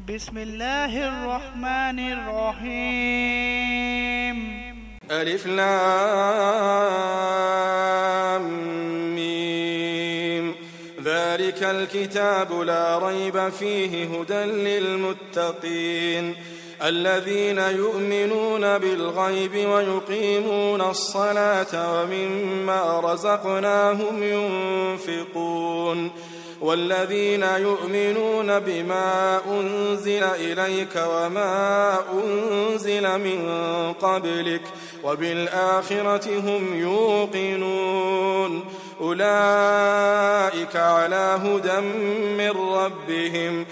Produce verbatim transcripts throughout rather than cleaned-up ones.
بسم الله الرحمن الرحيم. ألف لام ميم. ذلك الكتاب لا ريب فيه هدى للمتقين الذين يؤمنون بالغيب ويقيمون الصلاة ومما رزقناهم ينفقون والذين يؤمنون بما أنزل إليك وما أنزل من قبلك وبالآخرة هم يوقنون أولئك على هدى من ربهم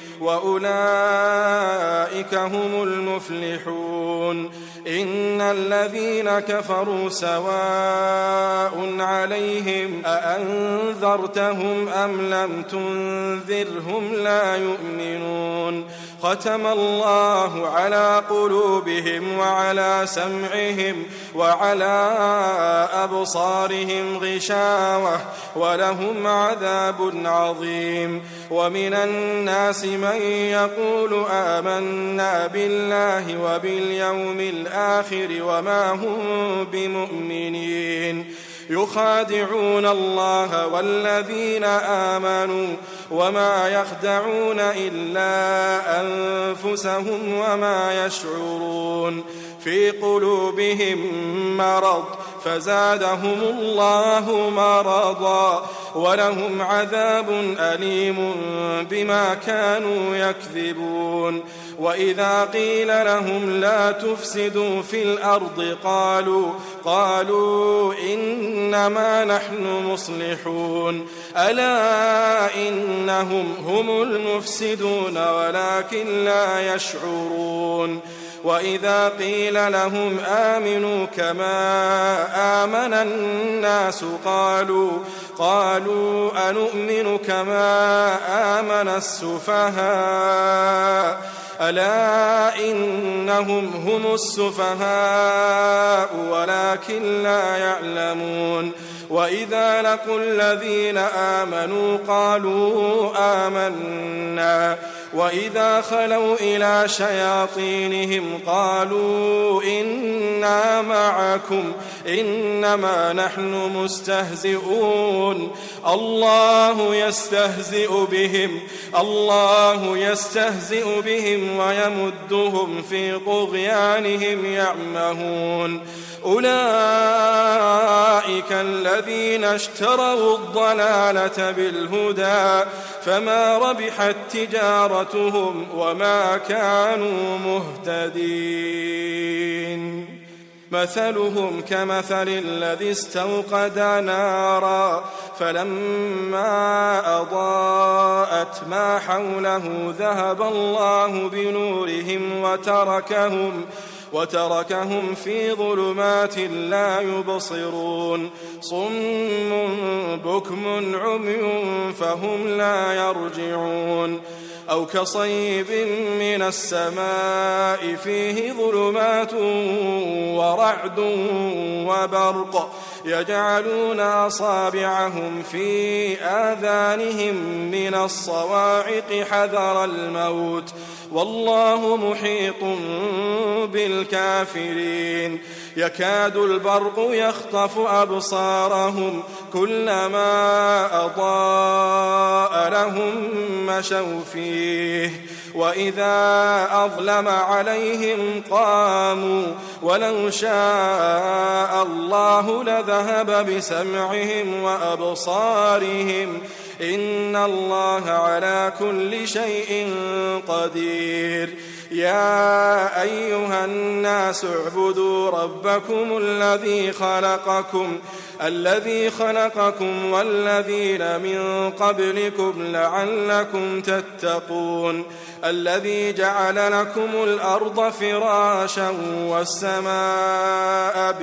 وأولئك هم المفلحون إن الذين كفروا سواء عليهم أأنذرتهم أم لم تنذرهم لا يؤمنون ختم الله على قلوبهم وعلى سمعهم وعلى أبصارهم غشاوة ولهم عذاب عظيم ومن الناس من يقول آمنا بالله وباليوم الآخر وما هم بمؤمنين يخادعون الله والذين آمنوا وما يخدعون إلا أنفسهم وما يشعرون في قلوبهم مرض فزادهم الله مرضا ولهم عذاب أليم بما كانوا يكذبون وإذا قيل لهم لا تفسدوا في الأرض قالوا قالوا إنما نحن مصلحون ألا إنهم هم المفسدون ولكن لا يشعرون وإذا قيل لهم آمنوا كما آمن الناس قالوا قالوا أنؤمن كما آمن السفهاء ألا إنهم هم السفهاء ولكن لا يعلمون وإذا لقوا الذين آمنوا قالوا آمنا وإذا خلوا إلى شياطينهم قالوا إنا معكم إنما نحن مستهزئون الله يستهزئ بهم الله يستهزئ بهم ويمدهم في طغيانهم يعمهون أولئك الذين اشتروا الضلالة بالهدى فما ربحت تجارتهم وما كانوا مهتدين مثلهم كمثل الذي استوقد نارا فلما أضاءت ما حوله ذهب الله بنورهم وتركهم وتركهم في ظلمات لا يبصرون صم بكم عمي فهم لا يرجعون أو كصيب من السماء فيه ظلمات ورعد وبرق يجعلون أصابعهم في آذانهم من الصواعق حذر الموت والله محيط بالكافرين يكاد البرق يخطف أبصارهم كلما أضاء لهم مشوا فيه وإذا أظلم عليهم قاموا ولو شاء الله لذهب بسمعهم وأبصارهم إن الله على كل شيء قدير يا أيها الناس اعبدوا ربكم الذي خلقكم الذي خلقكم والذين من قبلكم لعلكم تتقون الذي جعل لكم الأرض فراشا والسماء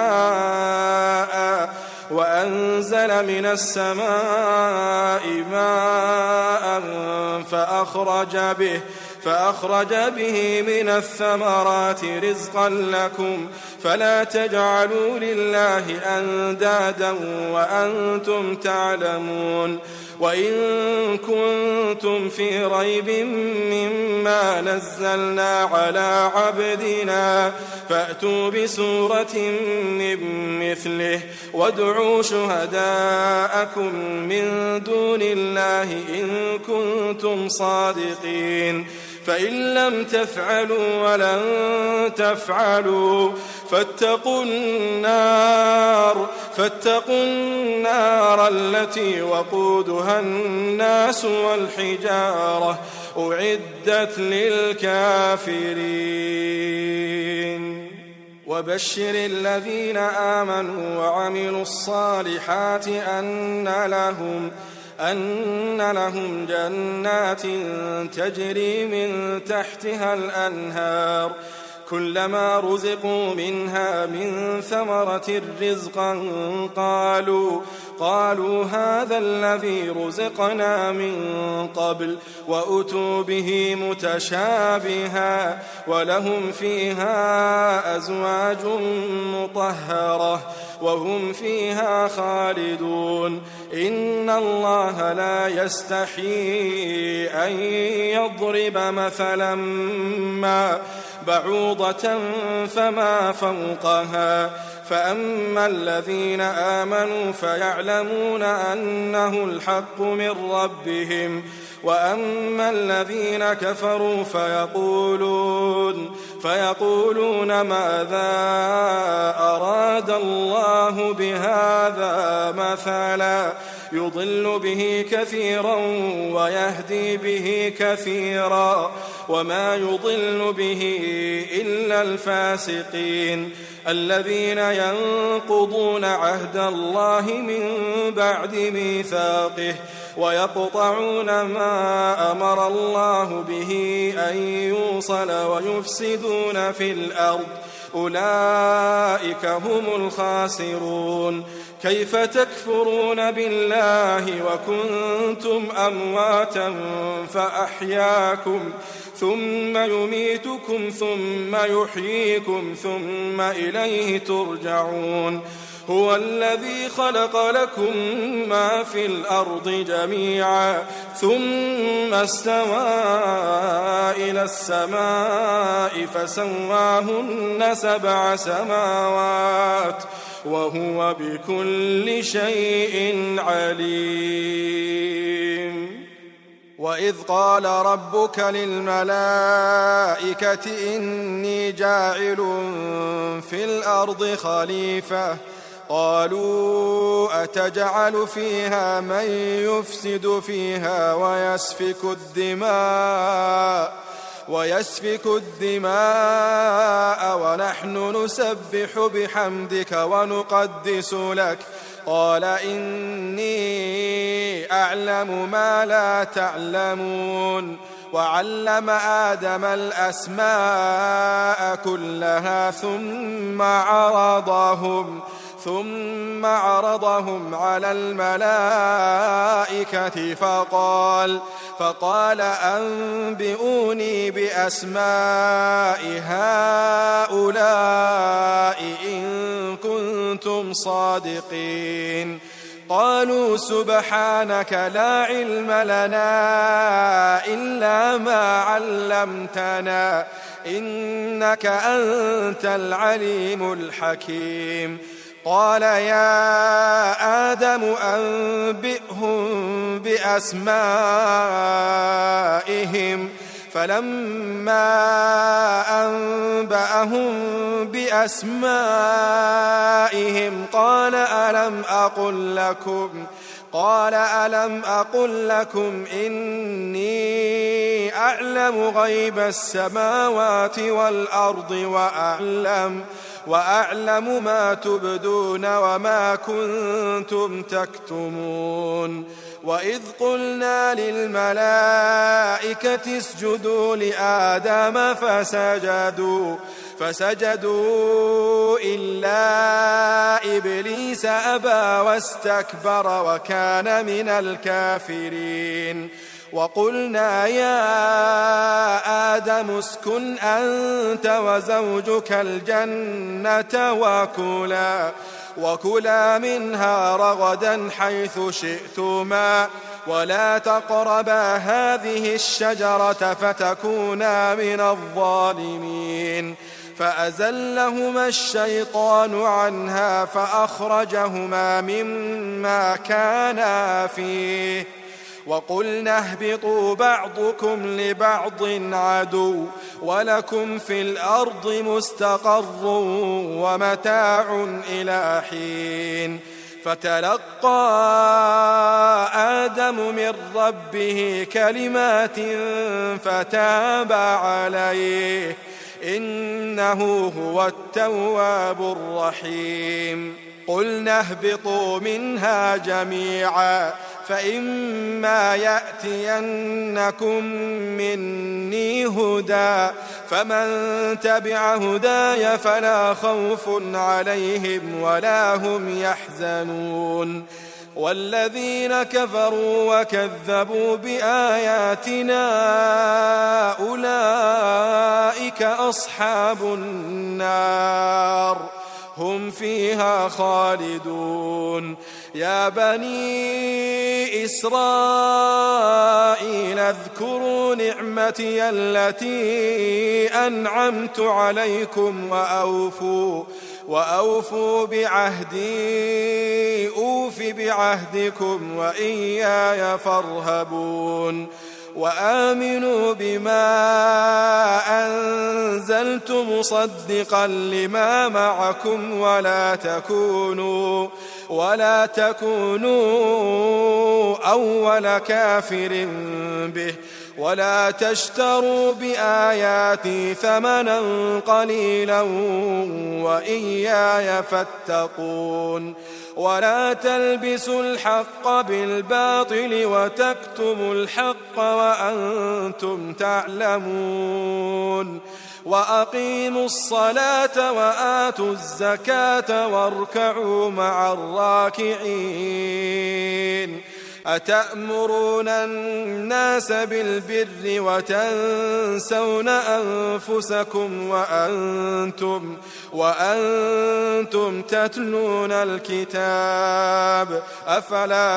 بناء وأنزل من السماء ماء فأخرج به فأخرج به من الثمرات رزقا لكم فلا تجعلوا لله أندادا وأنتم تعلمون وإن كنتم في ريب مما نزلنا على عبدنا فأتوا بسورة من مثله وادعوا شهداءكم من دون الله إن كنتم صادقين فإن لم تفعلوا ولن تفعلوا فاتقوا النار فاتقوا النار التي وقودها الناس والحجارة أعدت للكافرين وبشر الذين آمنوا وعملوا الصالحات أن لهم أن لهم جنات تجري من تحتها الأنهار كلما رزقوا منها من ثمرة رزقا قالوا قالوا هذا الذي رزقنا من قبل وأتوا به متشابها ولهم فيها أزواج مطهرة وهم فيها خالدون إن الله لا يستحيي أن يضرب مثلا ما بعوضة فما فوقها فأما الذين آمنوا فيعلمون أنه الحق من ربهم وأما الذين كفروا فيقولون فيقولون ماذا أراد الله بهذا مثلا يضل به كثيرا ويهدي به كثيرا وما يضل به إلا الفاسقين الذين ينقضون عهد الله من بعد ميثاقه ويقطعون ما أمر الله به أن يوصل ويفسدون في الأرض أولئك هم الخاسرون كيف تكفرون بالله وكنتم أمواتا فأحياكم ثم يميتكم ثم يحييكم ثم إليه ترجعون هو الذي خلق لكم ما في الأرض جميعا ثم استوى إلى السماء فسواهن سبع سماوات وهو بكل شيء عليم وإذ قال ربك للملائكة إني جاعل في الأرض خليفة قالوا أتجعل فيها من يفسد فيها ويسفك الدماء ويسفك الدماء ونحن نسبح بحمدك ونقدس لك قال إني أعلم ما لا تعلمون وعلم آدم الأسماء كلها ثم عرضهم ثم عرضهم على الملائكة فقال فقال أنبئوني بأسماء هؤلاء إن كنتم صادقين قالوا سبحانك لا علم لنا إلا ما علمتنا إنك أنت العليم الحكيم قال يا آدم أنبئهم بأسمائهم فلما أنبأهم بأسمائهم قال ألم أقل لكم قال ألم أقل لكم إني أعلم غيب السماوات والأرض وأعلم وأعلم ما تبدون وما كنتم تكتمون وإذ قلنا للملائكة اسجدوا لآدم فسجدوا فسجدوا إلا إبليس أبى واستكبر وكان من الكافرين وقلنا يا آدم اسكن أنت وزوجك الجنة وكلا وكلا منها رغدا حيث شئتما ولا تقربا هذه الشجرة فتكونا من الظالمين فأزلهما الشيطان عنها فأخرجهما مما كانا فيه وقلنا اهبطوا بعضكم لبعض عدو ولكم في الأرض مستقر ومتاع إلى حين فتلقى آدم من ربه كلمات فتاب عليه إنه هو التواب الرحيم قلنا اهبطوا منها جميعا فإما يأتينكم مني هدى فمن تبع هداي فلا خوف عليهم ولا هم يحزنون والذين كفروا وكذبوا بآياتنا أولئك أصحاب النار هم فيها خالدون يا بني إسرائيل اذكروا نعمتي التي أنعمت عليكم وأوفوا وأوفوا بعهدي أوف بعهدكم وإياي فارهبون وآمنوا بما أنزلت مصدقا لما معكم ولا تكونوا ولا تكونوا أول كافر به ولا تشتروا بآياتي ثمنا قليلا وإياي فاتقون ولا تلبسوا الحق بالباطل وتكتموا الحق وأنتم تعلمون وأقيموا الصلاة وآتوا الزكاة واركعوا مع الراكعين أتأمرون الناس بالبر وتنسون أنفسكم وأنتم, وأنتم تتلون الكتاب أفلا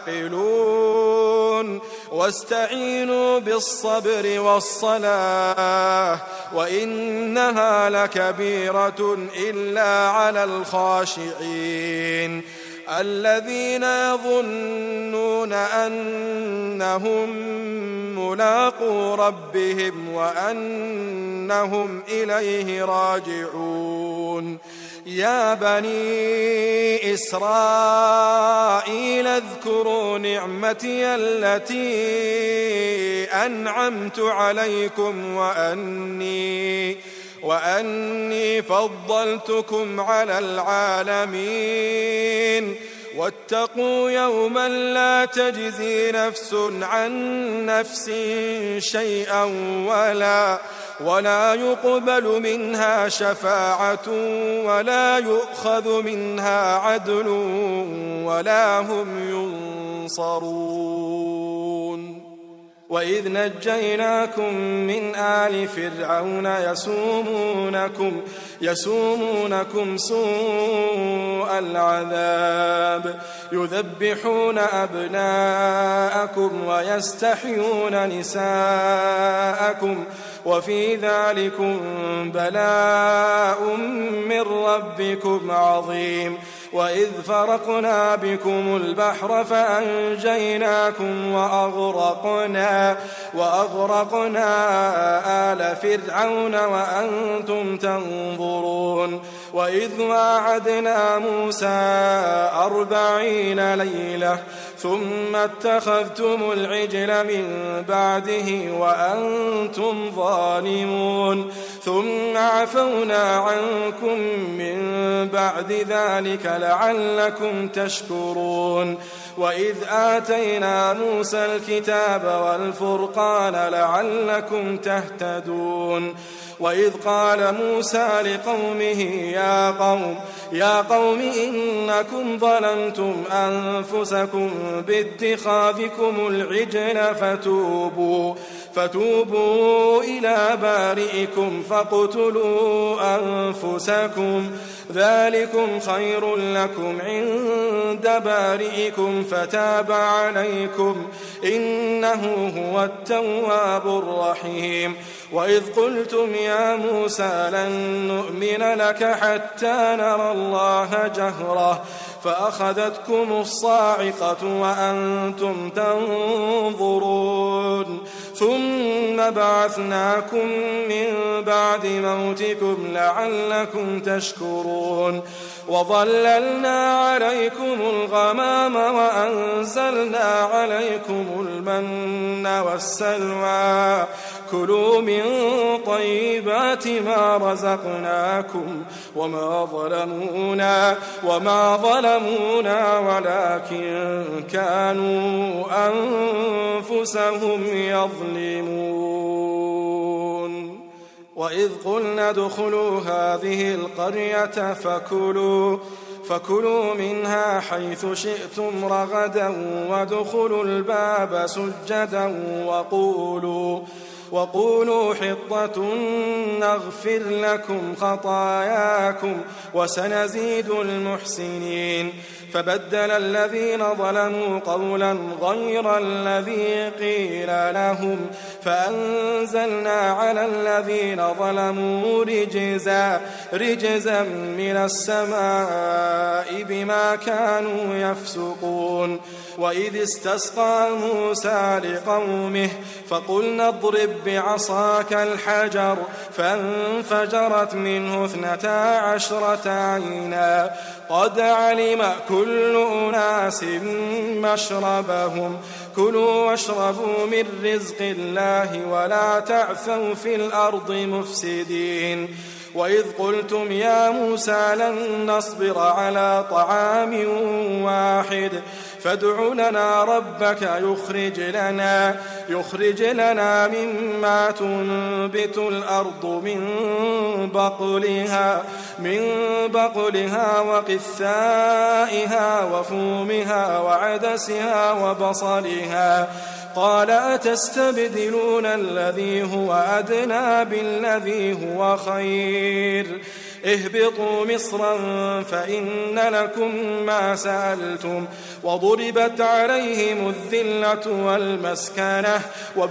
تعقلون واستعينوا بالصبر والصلاة وإنها لكبيرة إلا على الخاشعين الذين يظنون أنهم ملاقو ربهم وأنهم إليه راجعون يا بني إسرائيل اذكروا نعمتي التي أنعمت عليكم وأني وأني فضلتكم على العالمين واتقوا يوما لا تجزي نفس عن نفس شيئا ولا ولا يقبل منها شفاعة ولا يؤخذ منها عدل ولا هم ينصرون وإذ نجيناكم من آل فرعون يسومونكم يسومونكم سوء العذاب يذبحون أبناءكم ويستحيون نساءكم وفي ذلكم بلاء من ربكم عظيم وإذ فرقنا بكم البحر فأنجيناكم وأغرقنا, وأغرقنا آل فرعون وأنتم تنظرون وإذ واعدنا موسى أربعين ليلة ثم اتخذتم العجل من بعده وأنتم ظالمون ثم عفونا عنكم من بعد ذلك لعلكم تشكرون وإذ آتينا موسى الكتاب والفرقان لعلكم تهتدون وإذ قال موسى لقومه يا قوم يا قوم إنكم ظلمتم أنفسكم باتخاذكم العجل فتوبوا فتوبوا إلى بارئكم فاقتلوا أنفسكم ذلكم خير لكم عند بارئكم فتاب عليكم إنه هو التواب الرحيم وإذ قلتم يا موسى لن نؤمن لك حتى نرى الله جهرة فأخذتكم الصاعقة وأنتم تنظرون ثم بعثناكم من بعد موتكم لعلكم تشكرون وظللنا عليكم الغمام وأنزلنا عليكم المن والسلوى كلوا من طيبات ما رزقناكم وما ظلمونا وما ظلمونا ولكن كانوا أنفسهم يظلمون وإذ قلنا ادخلوا هذه القرية فكلوا فكلوا منها حيث شئتم رغدا وادخلوا الباب سجدا وقولوا وقولوا حطة نغفر لكم خطاياكم وسنزيد المحسنين فبدل الذين ظلموا قولا غير الذي قيل لهم فأنزلنا على الذين ظلموا رجزا رجزا من السماء بما كانوا يفسقون وإذ استسقى موسى لقومه فقلنا اضرب بعصاك الحجر فانفجرت منه اثنتا عشرة عينا قد علم كل أناس مشربهم كلوا واشربوا من رزق الله ولا تعثوا في الأرض مفسدين وإذ قلتم يا موسى لن نصبر على طعام واحد فادع لنا ربك يخرج لنا يخرج لنا مما تنبت الأرض من بقلها من بقلها وقثائها وفومها وعدسها وبصلها قال أتستبدلون الذي هو أدنى بالذي هو خير اهبطوا مصرا فإن لكم ما سألتم وضربت عليهم الذلة والمسكنة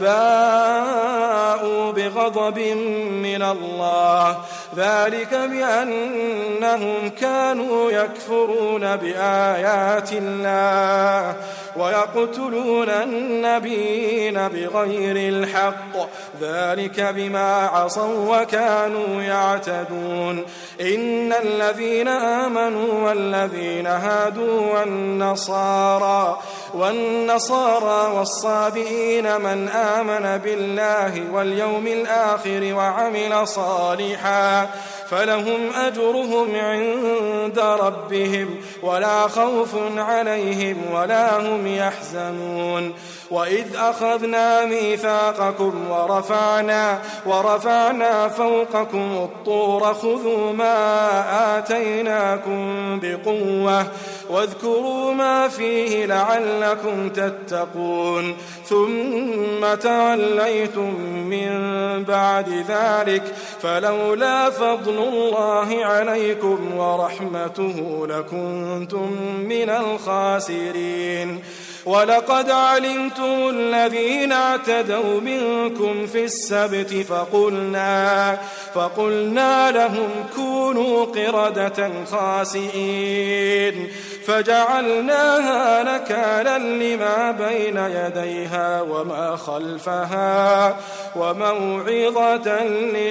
وباءوا بغضب من الله ذلك بأنهم كانوا يكفرون بآيات الله ويقتلون النبيين بغير الحق ذلك بما عصوا وكانوا يعتدون إن الذين آمنوا والذين هادوا والنصارى والنصارى والصابئين من آمن بالله واليوم الآخر وعمل صالحا فلهم أجرهم عند ربهم ولا خوف عليهم ولا هم يحزنون وإذ أخذنا ميثاقكم ورفعنا ورفعنا فوقكم الطور خذوا ما آتيناكم بقوة واذكروا ما فيه لعلكم تتقون ثم توليتم من بعد ذلك فلولا فضل الله عليكم ورحمته لكنتم من الخاسرين ولقد علمتم الذين اعتدوا منكم في السبت فقلنا, فقلنا لهم كونوا قردة خاسئين فجعلناها نكالا لما بين يديها وما خلفها وموعظة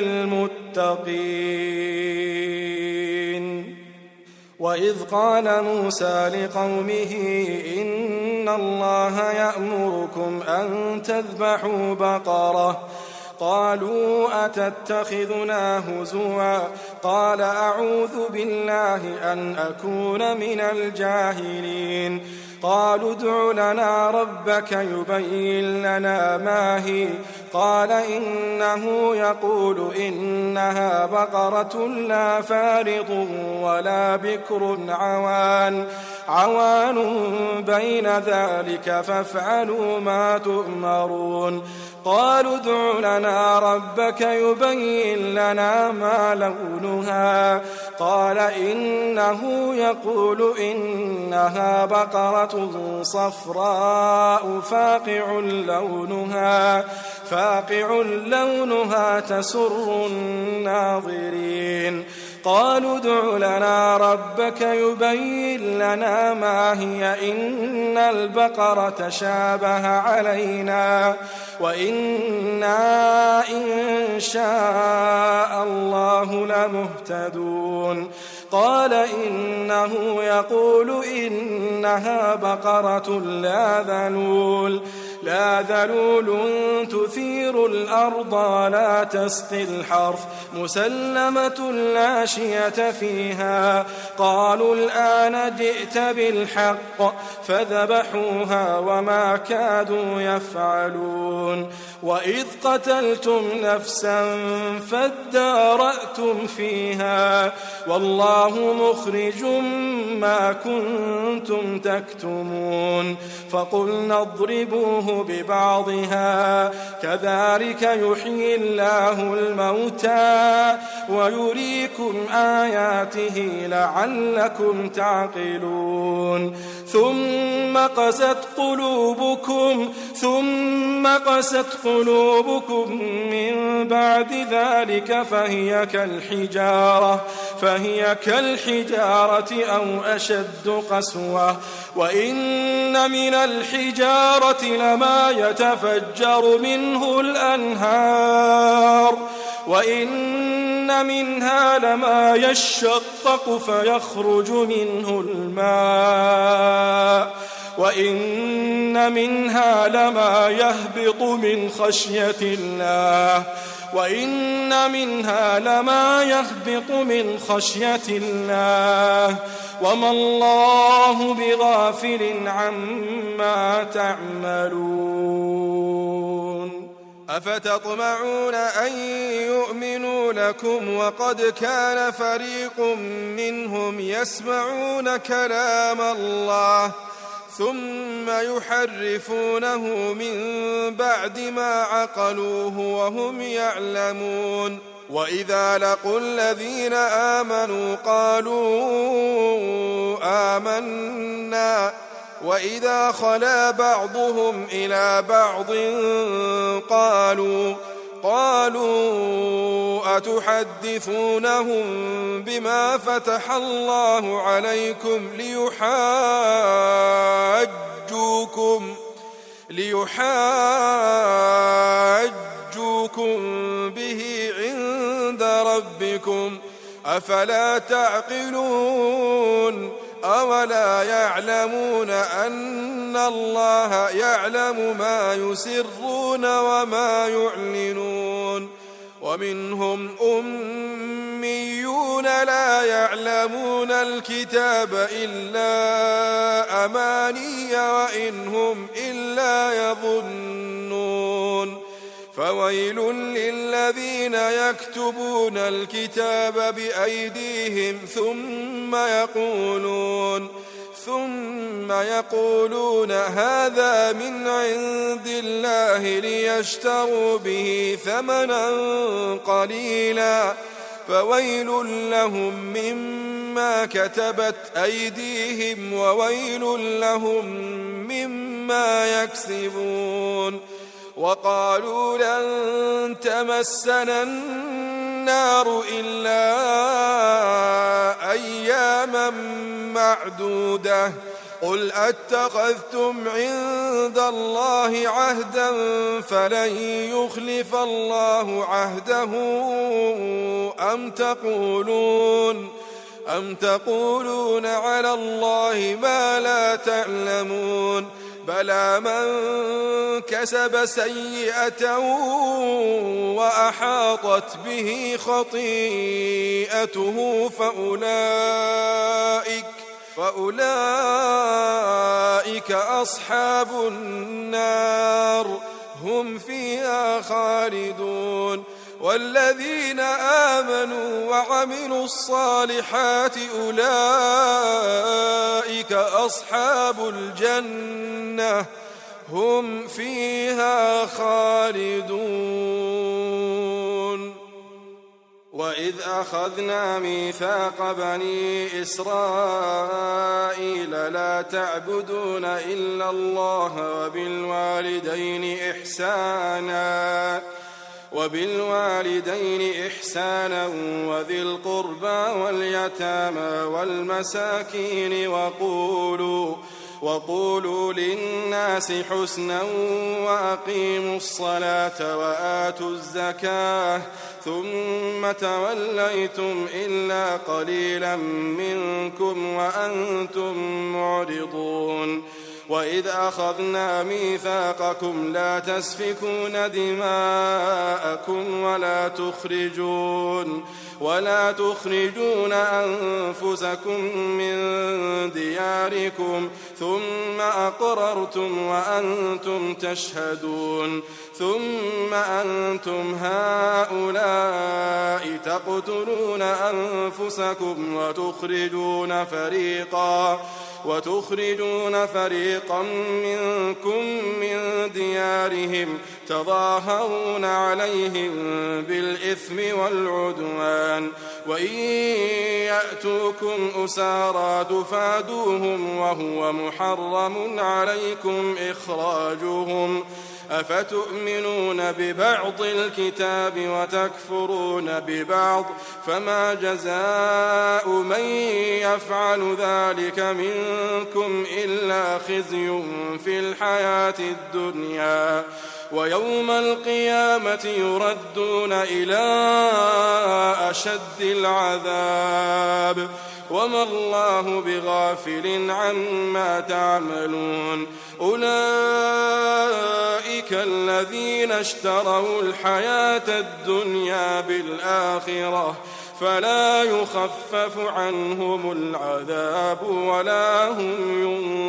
للمتقين وإذ قال موسى لقومه إن الله يأمركم أن تذبحوا بقرة قالوا أتتخذنا هزوا قال أعوذ بالله أن أكون من الجاهلين قالوا ادع لنا ربك يبين لنا ما هي قال إنه يقول إنها بقرة لا فارض ولا بكر عوان عوان بين ذلك فافعلوا ما تؤمرون قالوا ادع لنا ربك يبين لنا ما لونها قال إنه يقول إنها بقرة صفراء فاقع لونها فاقع لونها تسر الناظرين قالوا ادع لنا ربك يبين لنا ما هي إن البقرة شابه علينا وإنا إن شاء الله لمهتدون قال إنه يقول إنها بقرة لا ذلول لا ذلول تثير الأرض ولا تسقي الحرث مسلمة لا شية فيها قالوا الآن جئت بالحق فذبحوها وما كادوا يفعلون وإذ قتلتم نفسا فادارأتم فيها والله مخرج ما كنتم تكتمون فقلنا اضربوه ببعضها كذلك يحيي الله الموتى ويريكم آياته لعلكم تعقلون ثم قست قلوبكم ثم قست قلوبكم من بعد ذلك فهي كالحجارة فهي كالحجارة أو أشد قسوة وإن من الحجارة لما يتفجر منه الأنهار وإن منها لما يشقق فيخرج منه الماء وإن منها لما يهبط من خشية الله وإن منها لما يهبط من خشية الله وما الله بغافل عما تعملون أفتطمعون أن يؤمنوا لكم وقد كان فريق منهم يسمعون كلام الله ثم يحرفونه من بعد ما عقلوه وهم يعلمون وإذا لقوا الذين آمنوا قالوا آمنا وإذا خلا بعضهم إلى بعض قالوا قالوا أتحدثونهم بما فتح الله عليكم ليحاجوكم ليحاجوكم به عند ربكم أفلا تعقلون أولا يعلمون أن الله يعلم ما يسرون وما يعلنون ومنهم أميون لا يعلمون الكتاب إلا أماني وإن هم إلا يظنون فويل للذين يكتبون الكتاب بأيديهم ثم يقولون ثم يقولون هذا من عند الله ليشتروا به ثمنا قليلا فويل لهم مما كتبت أيديهم وويل لهم مما يكسبون وقالوا لن تمسنا النار إلا أياما معدودة قل أتخذتم عند الله عهدا فلن يخلف الله عهده أم تقولون أم تقولون على الله ما لا تعلمون بلى من كسب سيئة وأحاطت به خطيئته فأولئك وأولئك أصحاب النار هم فيها خالدون. والذين آمنوا وعملوا الصالحات أولئك أصحاب الجنة هم فيها خالدون. وإذ أخذنا ميثاق بني إسرائيل لا تعبدون إلا الله وبالوالدين إحسانا وبالوالدين إحسانا وذي القربى واليتامى والمساكين وقولوا وقولوا للناس حسنا وأقيموا الصلاة وآتوا الزكاة ثم توليتم إلا قليلا منكم وأنتم معرضون. وإذ أخذنا ميثاقكم لا تسفكون دماءكم ولا تخرجون ولا تخرجون أنفسكم من دياركم ثم أقررتم وأنتم تشهدون. ثم أنتم هؤلاء تقتلون أنفسكم وتخرجون فريقا وتخرجون فريقا منكم من ديارهم تظاهرون عليهم بالإثم والعدوان وإن يأتوكم أسارى تفادوهم وهو محرم عليكم إخراجهم أفتؤمنون ببعض الكتاب وتكفرون ببعض فما جزاء من يفعل ذلك منكم إلا خزي في الحياة الدنيا ويوم القيامة يردون إلى أشد العذاب وما الله بغافل عما تعملون. أولئك الذين اشتروا الحياة الدنيا بالآخرة فلا يخفف عنهم العذاب ولا هم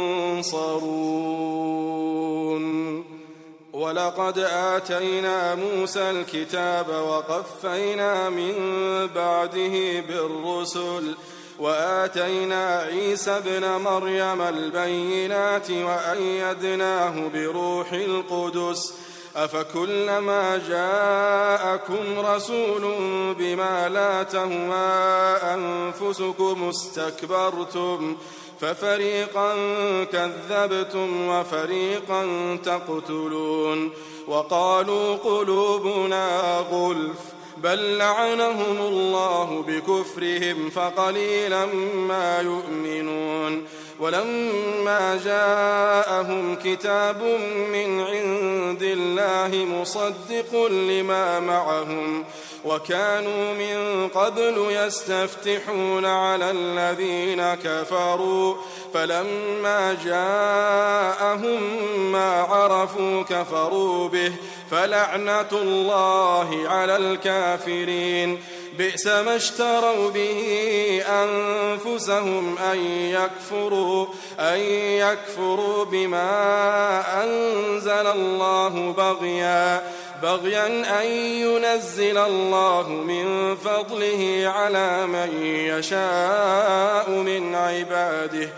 ينصرون. ولقد آتينا موسى الكتاب وقفينا من بعده بالرسل وآتينا عيسى ابن مريم البينات وأيدناه بروح القدس أفكلما جاءكم رسول بما لا تهوى أنفسكم استكبرتم ففريقا كذبتم وفريقا تقتلون. وقالوا قلوبنا غلف بل لعنهم الله بكفرهم فقليلا ما يؤمنون. ولما جاءهم كتاب من عند الله مصدق لما معهم وكانوا من قبل يستفتحون على الذين كفروا فلما جاءهم ما عرفوا كفروا به فلعنة الله على الكافرين. بئس ما اشتروا به أنفسهم أن يكفروا, أن يكفروا بما أنزل الله بغيا بغيا أن ينزل الله من فضله على من يشاء من عباده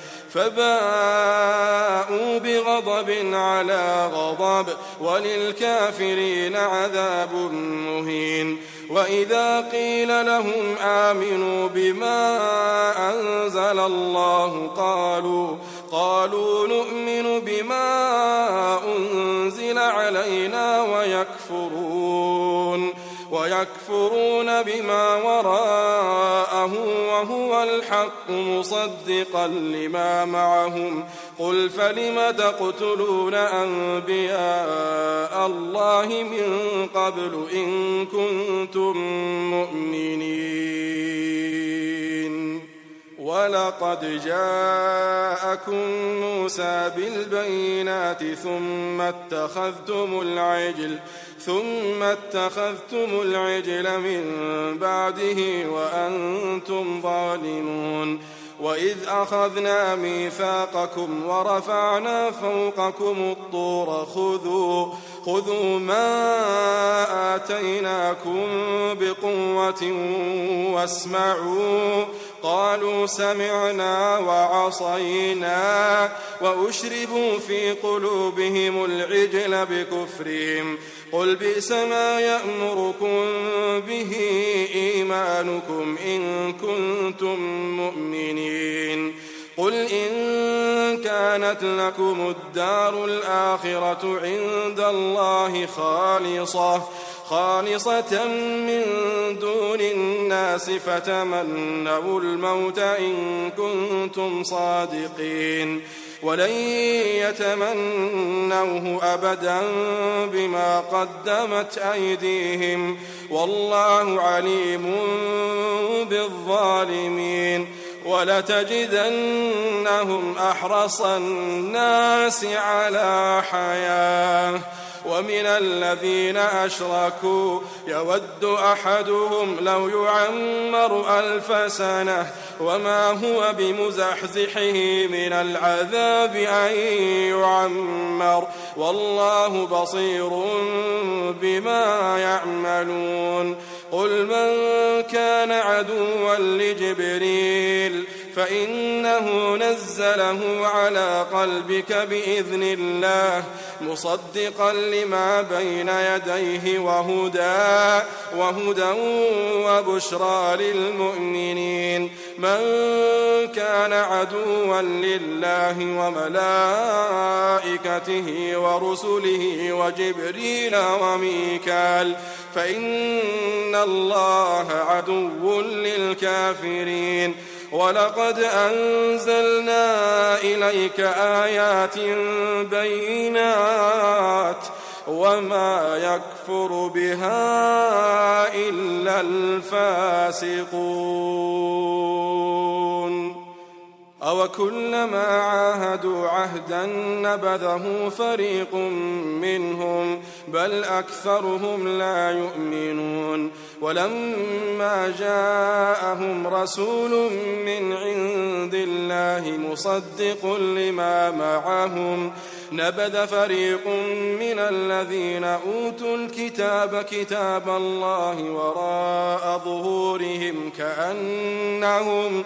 فباءوا بغضب على غضب وللكافرين عذاب مهين. وإذا قيل لهم آمنوا بما أنزل الله قالوا قالوا نؤمن بما أنزل علينا ويكفرون ويكفرون بما وراءه وهو الحق مصدقا لما معهم قل فلم تقتلون أنبياء الله من قبل إن كنتم مؤمنين. ولقد جاءكم موسى بالبينات ثم اتخذتم العجل ثم اتخذتم العجل من بعده وأنتم ظالمون. وإذ أخذنا ميثاقكم ورفعنا فوقكم الطور خذوا خذوا ما آتيناكم بقوة واسمعوا قالوا سمعنا وعصينا وأشربوا في قلوبهم العجل بكفرهم قل بئس ما يأمركم به إيمانكم إن كنتم مؤمنين قل إن كانت لكم الدار الآخرة عند الله خالصة خالصة من دون الناس فتمنوا الموت إن كنتم صادقين ولن يتمنوه أبدا بما قدمت أيديهم والله عليم بالظالمين ولتجدنهم أحرص الناس على حياة ومن الذين أشركوا يود أحدهم لو يعمر ألف سنة وما هو بمزحزحه من العذاب أن يعمر والله بصير بما يعملون قل من كان عدوا لجبريل فإنه نزله على قلبك بإذن الله مصدقا لما بين يديه وهدى وهدى وبشرى للمؤمنين من كان عدوا لله وملائكته ورسله وجبريل وميكال فإن الله عدو للكافرين ولقد أنزلنا إليك آيات بينات وما يكفر بها إلا الفاسقون أوكلما عاهدوا عهدا نبذه فريق منهم بل أكثرهم لا يؤمنون ولما جاءهم رسول من عند الله مصدق لما معهم نبذ فريق من الذين أوتوا الكتاب كتاب الله وراء ظهورهم كأنهم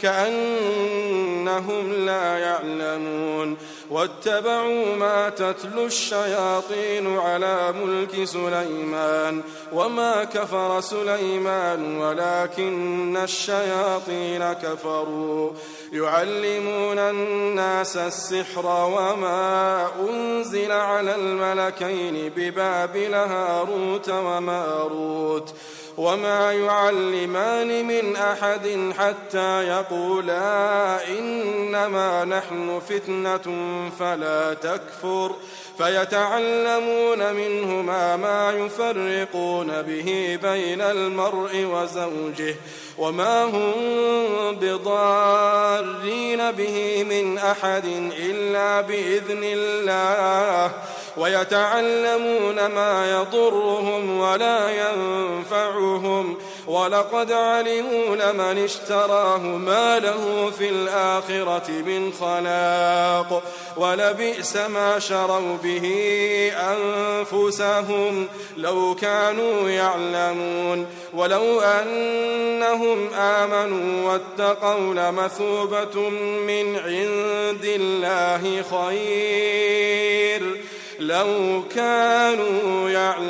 كأنهم لا يعلمون واتبعوا ما تتلو الشياطين على ملك سليمان وما كفر سليمان ولكن الشياطين كفروا يعلمون الناس السحر وما أنزل على الملكين ببابل هاروت وماروت وما يعلمان من أحد حتى يقولا إنما نحن فتنة فلا تكفر فيتعلمون منهما ما يفرقون به بين المرء وزوجه وما هم بضارين به من أحد إلا بإذن الله ويتعلمون ما يضرهم ولا ينفعهم ولقد علموا لمن اشتراه ما له في الآخرة من خلاق ولبئس ما شروا به أنفسهم لو كانوا يعلمون ولو أنهم آمنوا واتقوا لمثوبة من عند الله خير لو كانوا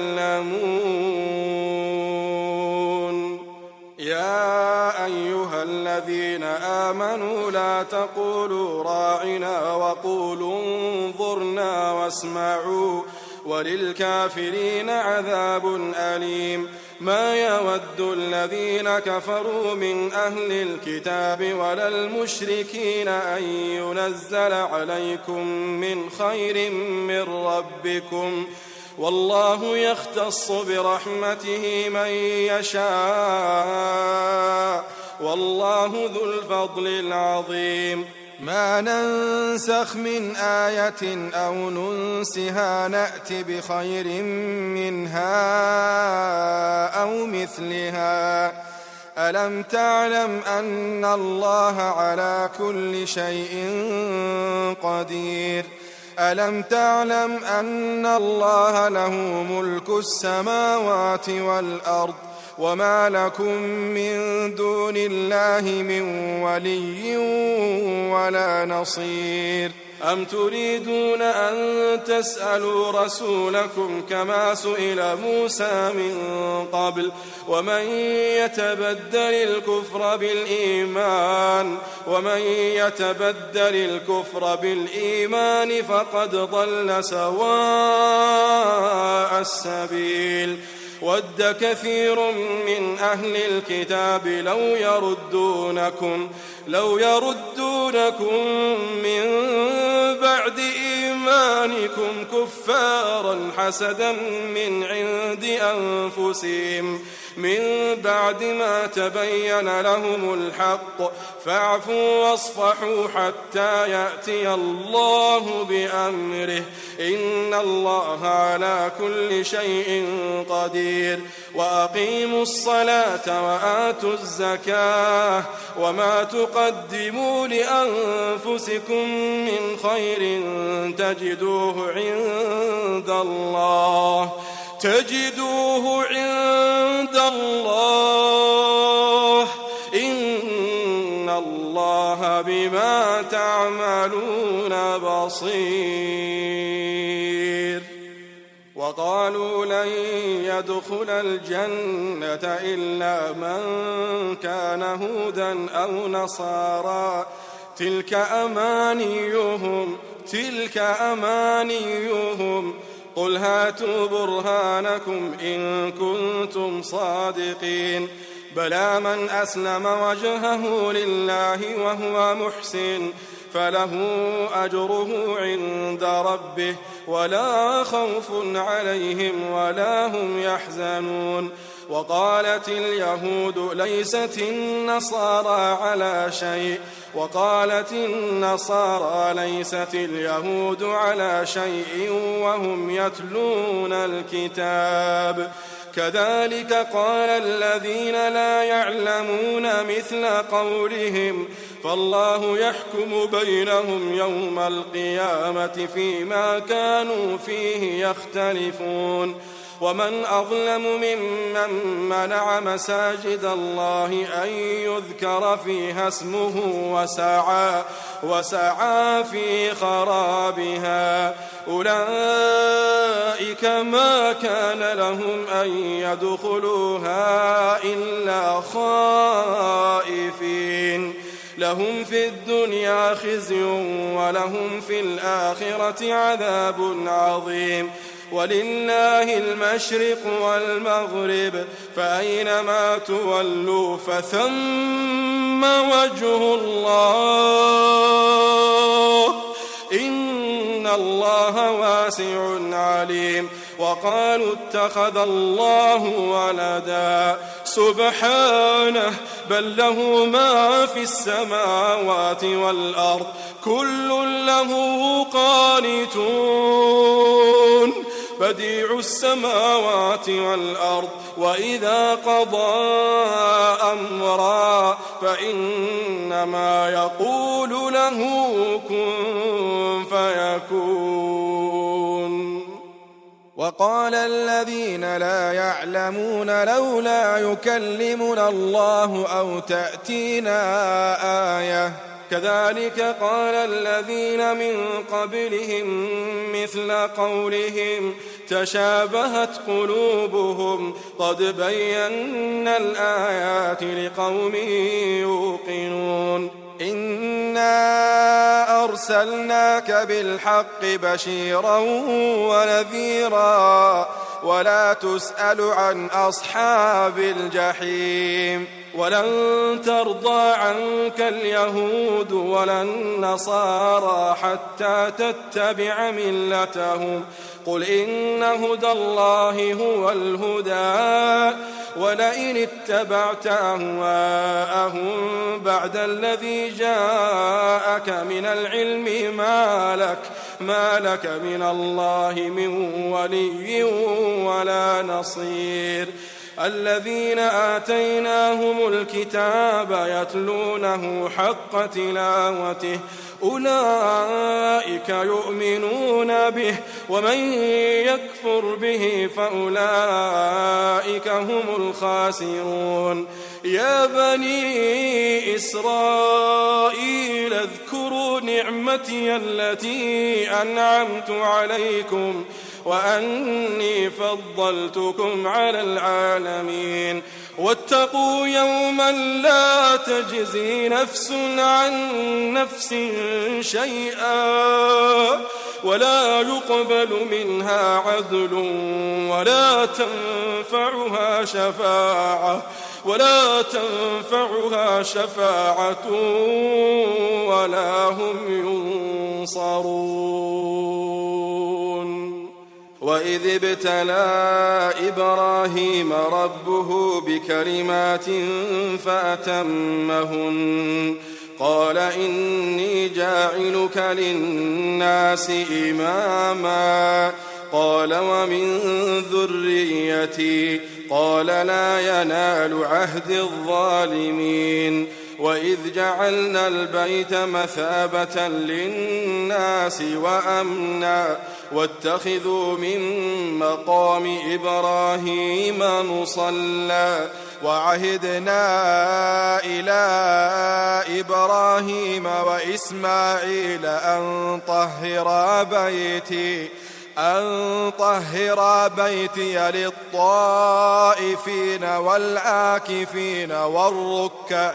يعلمون يا أيها الذين آمنوا لا تقولوا راعنا وقولوا انظرنا واسمعوا وللكافرين عذاب أليم ما يود الذين كفروا من أهل الكتاب ولا المشركين أن ينزل عليكم من خير من ربكم والله يختص برحمته من يشاء والله ذو الفضل العظيم ما ننسخ من آية أو ننسها نأت بخير منها أو مثلها ألم تعلم أن الله على كل شيء قدير ألم تعلم أن الله له ملك السماوات والأرض وما لكم من دون الله من ولي ولا نصير أم تريدون أن تسألوا رسولكم كما سئل موسى من قبل ومن يتبدل الكفر بالإيمان ومن يتبدل الكفر بالإيمان فقد ضل سواء السبيل ود كثير من أهل الكتاب لو يردونكم لو يردونكم من بعد إيمانكم كفارا حسدا من عند أنفسهم من بعد ما تبين لهم الحق فاعفوا واصفحوا حتى يأتي الله بأمره إن الله على كل شيء قدير وأقيموا الصلاة وآتوا الزكاة وما تقدموا لأنفسكم من خير تجدوه عند الله تجدوه عند الله إن الله بما تعملون بصير وقالوا لن يدخل الجنة إلا من كان هودا أو نصارى تلك أمانيهم تلك أمانيهم قل هاتوا برهانكم إن كنتم صادقين بلى من أسلم وجهه لله وهو محسن فله أجره عند ربه ولا خوف عليهم ولا هم يحزنون وقالت اليهود ليست النصارى على شيء وقالت النصارى ليست اليهود على شيء وهم يتلون الكتاب كذلك قال الذين لا يعلمون مثل قولهم فالله يحكم بينهم يوم القيامة فيما كانوا فيه يختلفون ومن أظلم ممن منع مساجد الله أن يذكر فيها اسمه وسعى, وسعى في خرابها أولئك ما كان لهم أن يدخلوها إلا خائفين لهم في الدنيا خزي ولهم في الآخرة عذاب عظيم ولله المشرق والمغرب فأينما تولوا فثم وجه الله إن الله واسع عليم وقالوا اتخذ الله ولدا سبحانه بل له ما في السماوات والأرض كل له قانتون بديع السماوات والأرض وإذا قضى أمرا فإنما يقول له كن فيكون وقال الذين لا يعلمون لولا يكلمنا الله أو تأتينا آية كذلك قال الذين من قبلهم مثل قولهم تشابهت قلوبهم قد بينا الآيات لقوم يوقنون إنا أرسلناك بالحق بشيرا ونذيرا ولا تسأل عن أصحاب الجحيم ولن ترضى عنك اليهود ولا النصارى حتى تتبع ملتهم قل إن هدى الله هو الهدى ولئن اتبعت أهواءهم بعد الذي جاءك من العلم ما لك ما لك من الله من ولي ولا نصير الذين آتيناهم الكتاب يتلونه حق تلاوته أولئك يؤمنون به ومن يكفر به فأولئك هم الخاسرون يا بني إسرائيل اذكروا نعمتي التي أنعمت عليكم وأني فضلتكم على العالمين واتقوا يوما لا تجزي نفس عن نفس شيئا ولا يقبل منها عدل ولا تنفعها شفاعة ولا تنفعها شفاعة ولا هم ينصرون وإذ ابتلى إبراهيم ربه بكلمات فأتمهن قال إني جاعلك للناس إماما قال ومن ذريتي قال لا ينال عهد الظالمين وإذ جعلنا البيت مثابة للناس وأمنا واتخذوا من مقام إبراهيم مصلى وعهدنا إلى إبراهيم وإسماعيل أن طهرا بيتي أن طهرا بيتي للطائفين والعاكفين والركع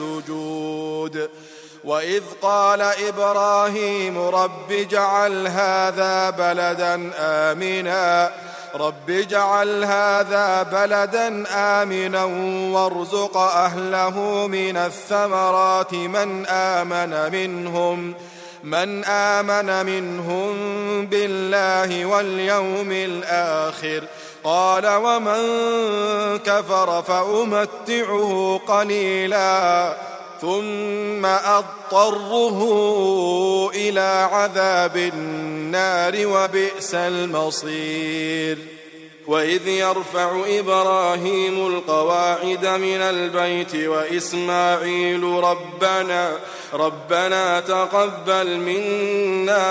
السجود وإذ قال إبراهيم رب اجعل هذا بلدا آمنا رب اجعل هذا بلدا آمنا وارزق أهله من الثمرات من آمن منهم من آمن منهم بالله واليوم الآخر قال ومن كفر فأمتعه قليلا ثم أضطره إلى عذاب النار وبئس المصير وإذ يرفع إبراهيم القواعد من البيت وإسماعيل ربنا ربنا تقبل منا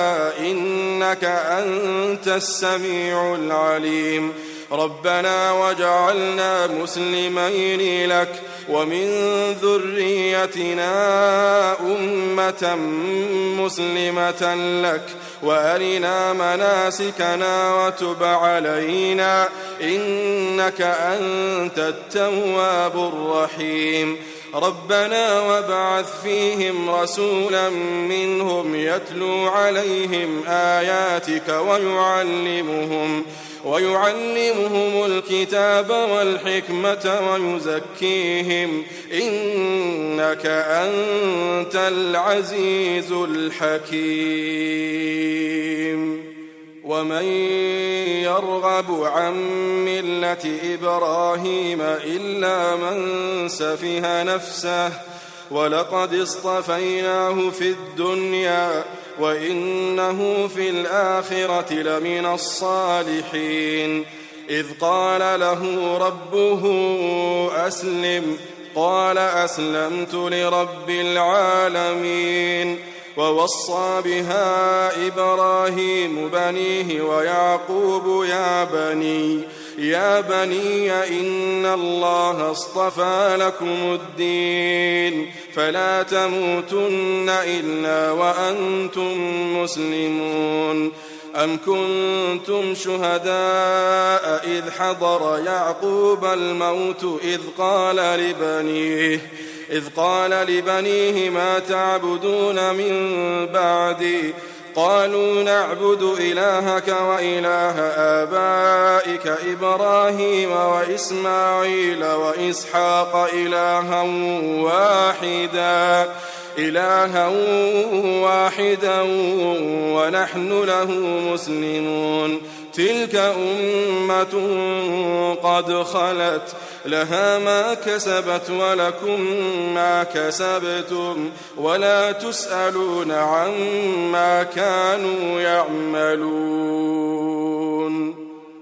إنك أنت السميع العليم ربنا واجعلنا مسلمين لك ومن ذريتنا أمة مسلمة لك وأرنا مناسكنا وتب علينا إنك أنت التواب الرحيم ربنا وابعث فيهم رسولا منهم يتلو عليهم آياتك ويعلمهم ويعلمهم الكتاب والحكمة ويزكيهم إنك أنت العزيز الحكيم ومن يرغب عن ملة إبراهيم إلا من سفه نفسه ولقد اصطفيناه في الدنيا وإنه في الآخرة لمن الصالحين إذ قال له ربه أسلم قال أسلمت لرب العالمين ووصى بها إبراهيم بنيه ويعقوب يا بني يا بني إن الله اصطفى لكم الدين فلا تموتن إلا وأنتم مسلمون أم كنتم شهداء إذ حضر يعقوب الموت إذ قال لبنيه إذ قال لبنيه ما تعبدون من بعدي قالوا نعبد إلهك وإله آبائك إبراهيم وإسماعيل وإسحاق إلها واحدا إلها واحدا ونحن له مسلمون تلك أمة قد خلت لها ما كسبت ولكم ما كسبتم ولا تسألون عما كانوا يعملون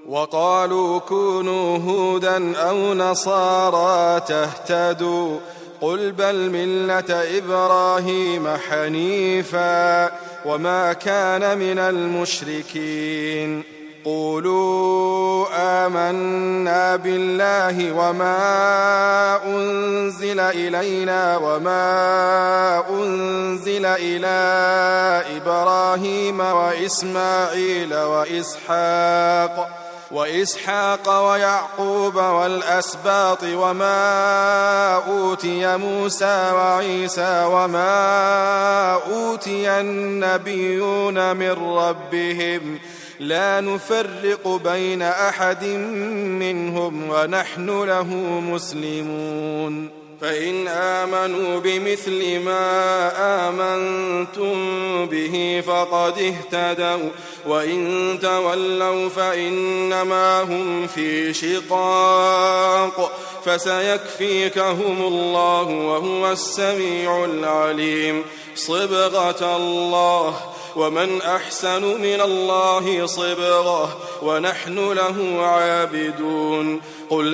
وقالوا كونوا هودا أو نصارى تهتدوا قل بل ملة إبراهيم حنيفا وما كان من المشركين قولوا آمنا بالله وما أنزل إلينا وما أنزل إلى إبراهيم وإسماعيل وإسحاق وإسحاق ويعقوب والأسباط وما أوتي موسى وعيسى وما أوتي النبيون من ربهم لا نفرق بين أحد منهم ونحن له مسلمون فإن آمنوا بمثل ما آمنتم به فقد اهتدوا وإن تولوا فإنما هم في شقاق فسيكفيكهم الله وهو السميع العليم صبغة الله ومن أحسن من الله صبغة ونحن له عابدون قل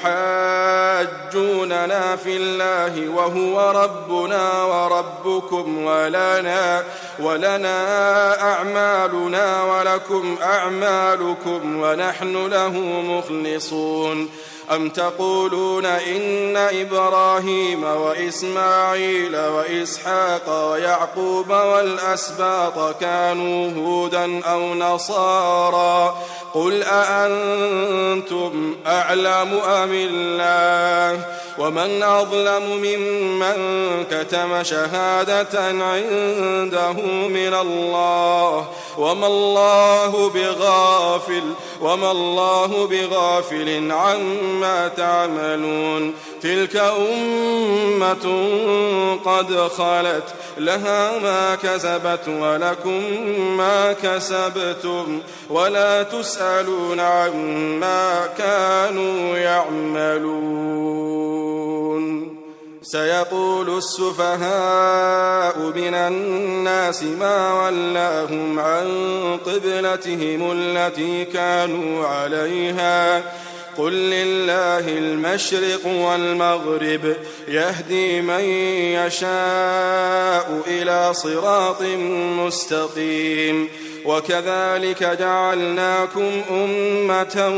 أتحاجوننا في الله وهو ربنا وربكم ولنا, ولنا أعمالنا ولكم أعمالكم ونحن له مخلصون أم تقولون إن إبراهيم وإسماعيل وإسحاق ويعقوب والأسباط كانوا هودا أو نصارى قل أأنتم أعلم أم الله ومن أظلم ممن كتم شهادة عنده من الله وما الله بغافل وما الله بغافل عما تعملون تلك أمة قد خلت لها ما كسبت ولكم ما كسبتم ولا تسألون عما كانوا يعملون سيقول السفهاء من الناس ما ولاهم عن قبلتهم التي كانوا عليها قل لله المشرق والمغرب يهدي من يشاء إلى صراط مستقيم وكذلك جعلناكم أمة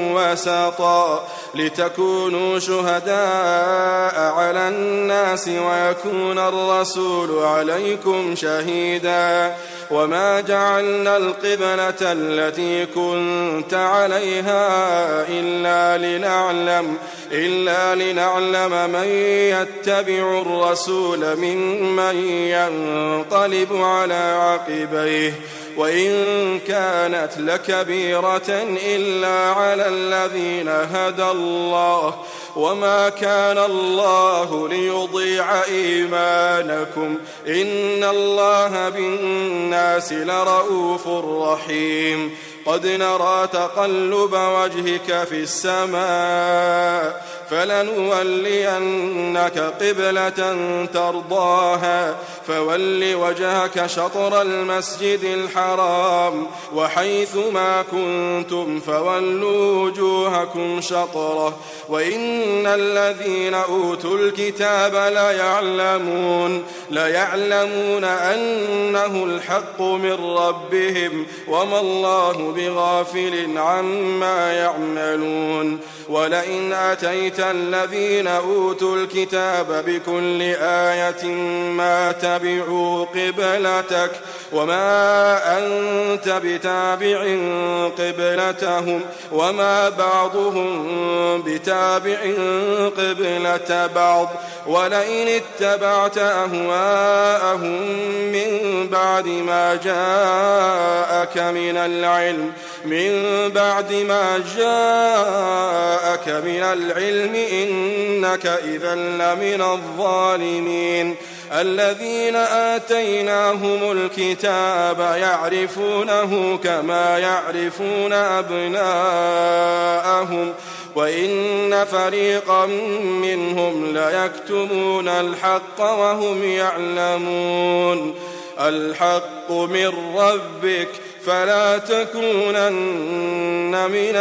وسطا لتكونوا شهداء على الناس ويكون الرسول عليكم شهيدا وما جعلنا القبلة التي كنت عليها إلا لنعلم إلا لنعلم من يتبع الرسول ممن ينقلب على عقبيه وإن كانت لكبيرة إلا على الذين هدى الله وما كان الله ليضيع إيمانكم إن الله بالناس لرؤوف رحيم قد نرى تقلب وجهك في السماء فلنولينك قبلة ترضاها فول وجهك شطر المسجد الحرام وحيث ما كنتم فولوا وجوهكم شطره وإن الذين أوتوا الكتاب ليعلمون ليعلمون أنه الحق من ربهم وما الله بغافل عما يعملون ولئن أتيت الذين أوتوا الكتاب بكل آية ما تبعوا قبلتك وما أنت بتابع قبلتهم وما بعضهم بتابع قبلة بعض ولئن اتبعت أهواءهم من بعد ما جاءك من العلم من بعد ما جاءك من العلم إنك إذا لمن الظالمين الذين آتيناهم الكتاب يعرفونه كما يعرفون أبناءهم وإن فريقا منهم ليكتمون الحق وهم يعلمون الحق من ربك فلا تكونن من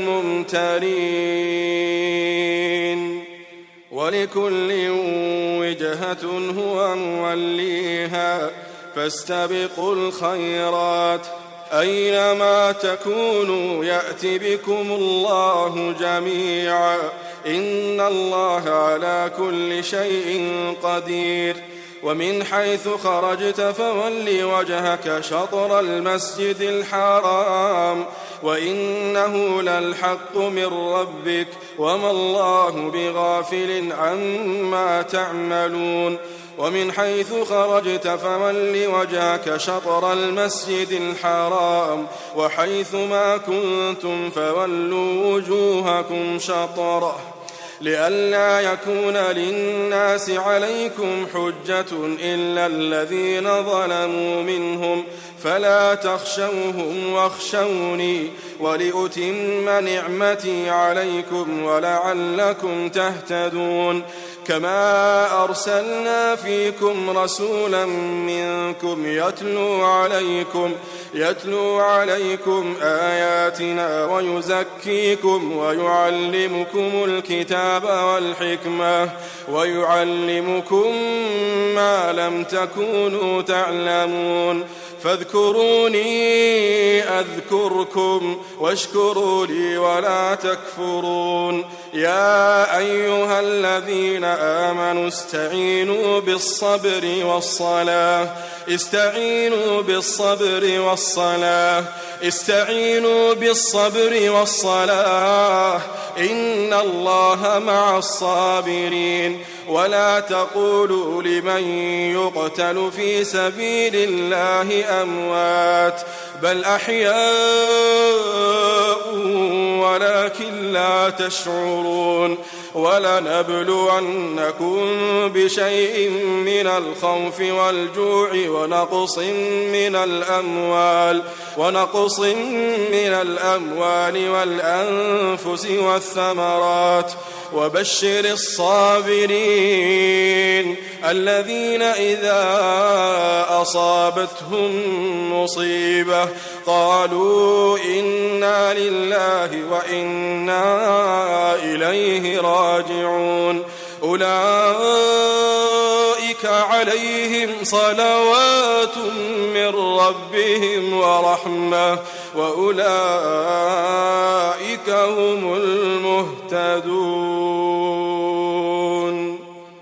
الممترين ولكل وجهة هو موليها فاستبقوا الخيرات أينما تكونوا يأت بكم الله جميعا إن الله على كل شيء قدير ومن حيث خرجت فول وجهك شطر المسجد الحرام وإنه للحق من ربك وما الله بغافل عما تعملون ومن حيث خرجت فول وجهك شطر المسجد الحرام وحيث ما كنتم فولوا وجوهكم شطره لئلا يكون للناس عليكم حجة إلا الذين ظلموا منهم فلا تخشوهم واخشوني ولأتم نعمتي عليكم ولعلكم تهتدون كما أرسلنا فيكم رسولا منكم يتلو عليكم يتلو عليكم آياتنا ويزكيكم ويعلمكم الكتاب والحكمة ويعلمكم ما لم تكونوا تعلمون فاذكروني أذكركم واشكروا لي ولا تكفرون يا أيها الذين آمنوا استعينوا بالصبر والصلاة استعينوا بالصبر والصلاة استعينوا بالصبر والصلاة إن الله مع الصابرين ولا تقولوا لمن يقتل في سبيل الله أموات بل أحياء ولكن لا تشعرون ولنبلونكم بشيء من الخوف والجوع ونقص من الأموال ونقص من الأموال والأنفس والثمرات وبشر الصابرين الذين إذا أصابتهم مصيبة قالوا إنا لله وإنا إليه راجعون أولئك عليهم صلوات من ربهم ورحمة وأولئك هم المهتدون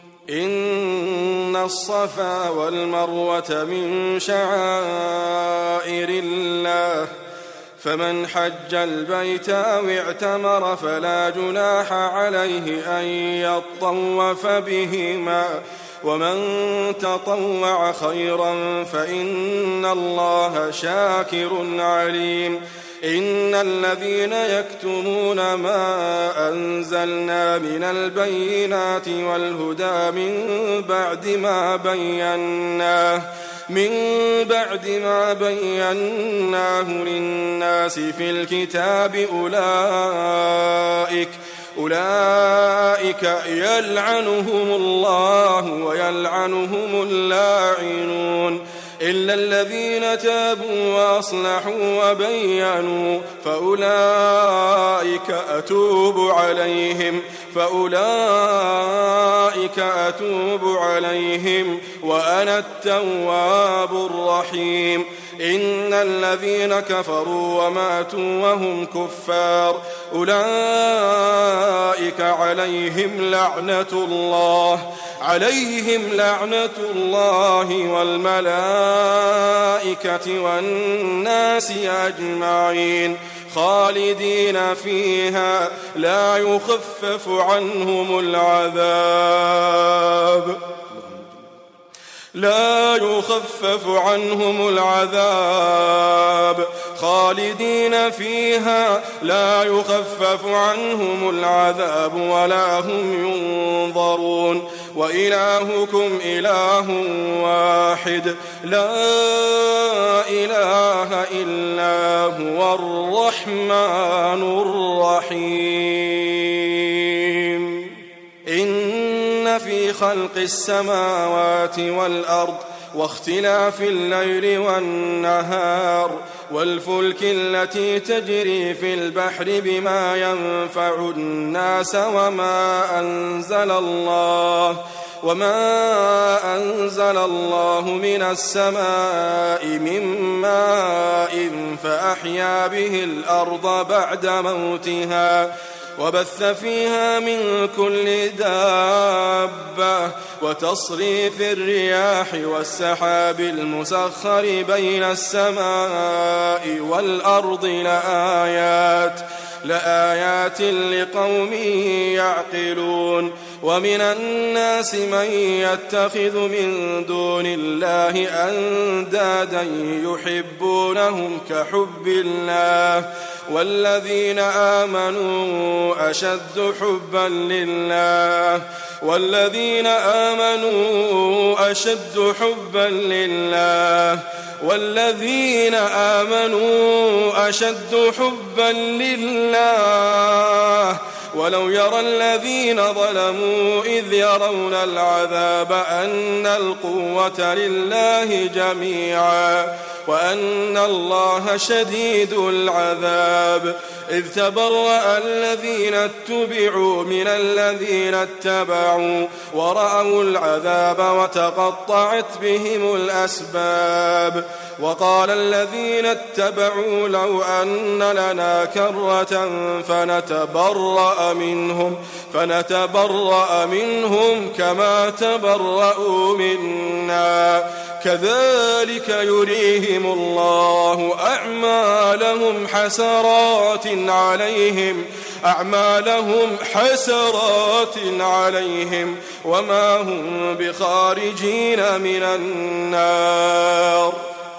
إن الصفا والمروة من شعائر الله فمن حج البيت أو اعتمر فلا جناح عليه أن يطوف بهما ومن تطوع خيرا فإن الله شاكر عليم إن الذين يكتمون ما أنزلنا من البينات والهدى من بعد ما بيناه من بعد ما بيناه للناس في الكتاب أولئك أولئك يلعنهم الله ويلعنهم اللاعنون إلا الذين تابوا وأصلحوا وبينوا فأولئك أتوب عليهم فأولئك أتوب عليهم وأنا التواب الرحيم إن الذين كفروا وماتوا وهم كفار أولئك عليهم لعنة الله عليهم لعنة الله والملائكة والناس أجمعين خالدين فيها لا يخفف عنهم العذاب لا يخفف عنهم العذاب خالدين فيها لا يخفف عنهم العذاب ولا هم ينظرون وإلهكم إله واحد لا إله إلا هو الرحمن الرحيم إن في خلق السماوات والأرض واختلاف الليل والنهار والفلك التي تجري في البحر بما ينفع الناس وما أنزل الله وما أنزل الله من السماء من ماء فأحيا به الأرض بعد موتها وبث فيها من كل دابة وتصريف الرياح والسحاب المسخر بين السماء والأرض لآيات لآيات لقوم يعقلون ومن الناس من يتخذ من دون الله أندادا يحبونهم كحب الله والذين آمنوا أشد حبا لله والذين آمنوا أشد حبا لله والذين آمنوا أشد حبا لله ولو يرى الذين ظلموا إذ يرون العذاب أن القوة لله جميعا وأن الله شديد العذاب إذ تبرأ الذين اتبعوا من الذين اتبعوا ورأوا العذاب وتقطعت بهم الأسباب وقال الذين اتبعوا لو أن لنا كرة فنتبرأ منهم فنتبرأ منهم كما تبرأوا منا كذلك يريهم الله أعمالهم حسرات عليهم أعمالهم حسرات عليهم وما هم بخارجين من النار.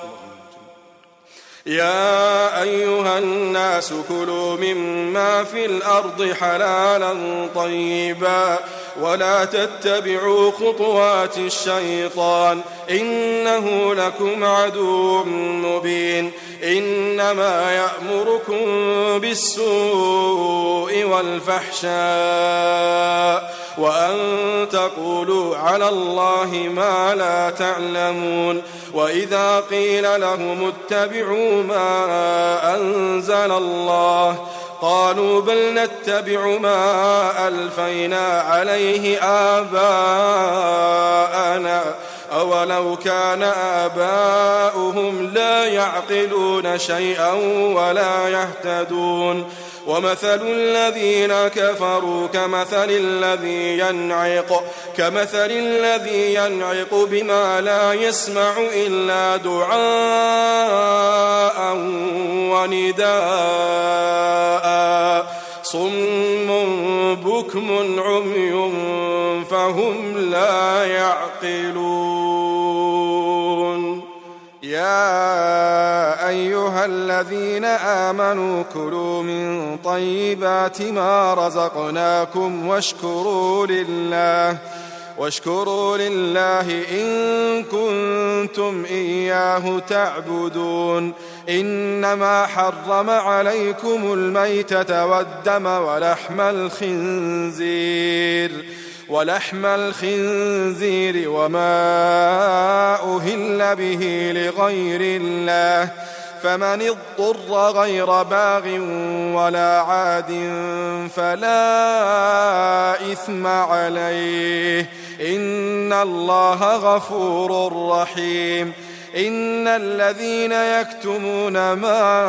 يا أيها الناس كلوا مما في الأرض حلالا طيبا ولا تتبعوا خطوات الشيطان إنه لكم عدو مبين إنما يأمركم بالسوء والفحشاء وأن تقولوا على الله ما لا تعلمون وإذا قيل لهم اتبعوا ما أنزل الله قالوا بل نتبع ما ألفينا عليه آباءنا أولو كان آباؤهم لا يعقلون شيئا ولا يهتدون ومثل الذين كفروا كمثل الذي ينعق كمثل الذي ينعق بما لا يسمع إلا دعاء ونداء صم بكم عمي فهم لا يعقلون. يا أيها الذين آمنوا كلوا من طيبات ما رزقناكم واشكروا لله واشكروا لله إن كنتم إياه تعبدون إنما حرم عليكم الميتة والدم ولحم الخنزير ولحم الخنزير وما أهل به لغير الله فمن اضطر غير باغ ولا عاد فلا إثم عليه إن الله غفور رحيم. إن الذين يكتمون ما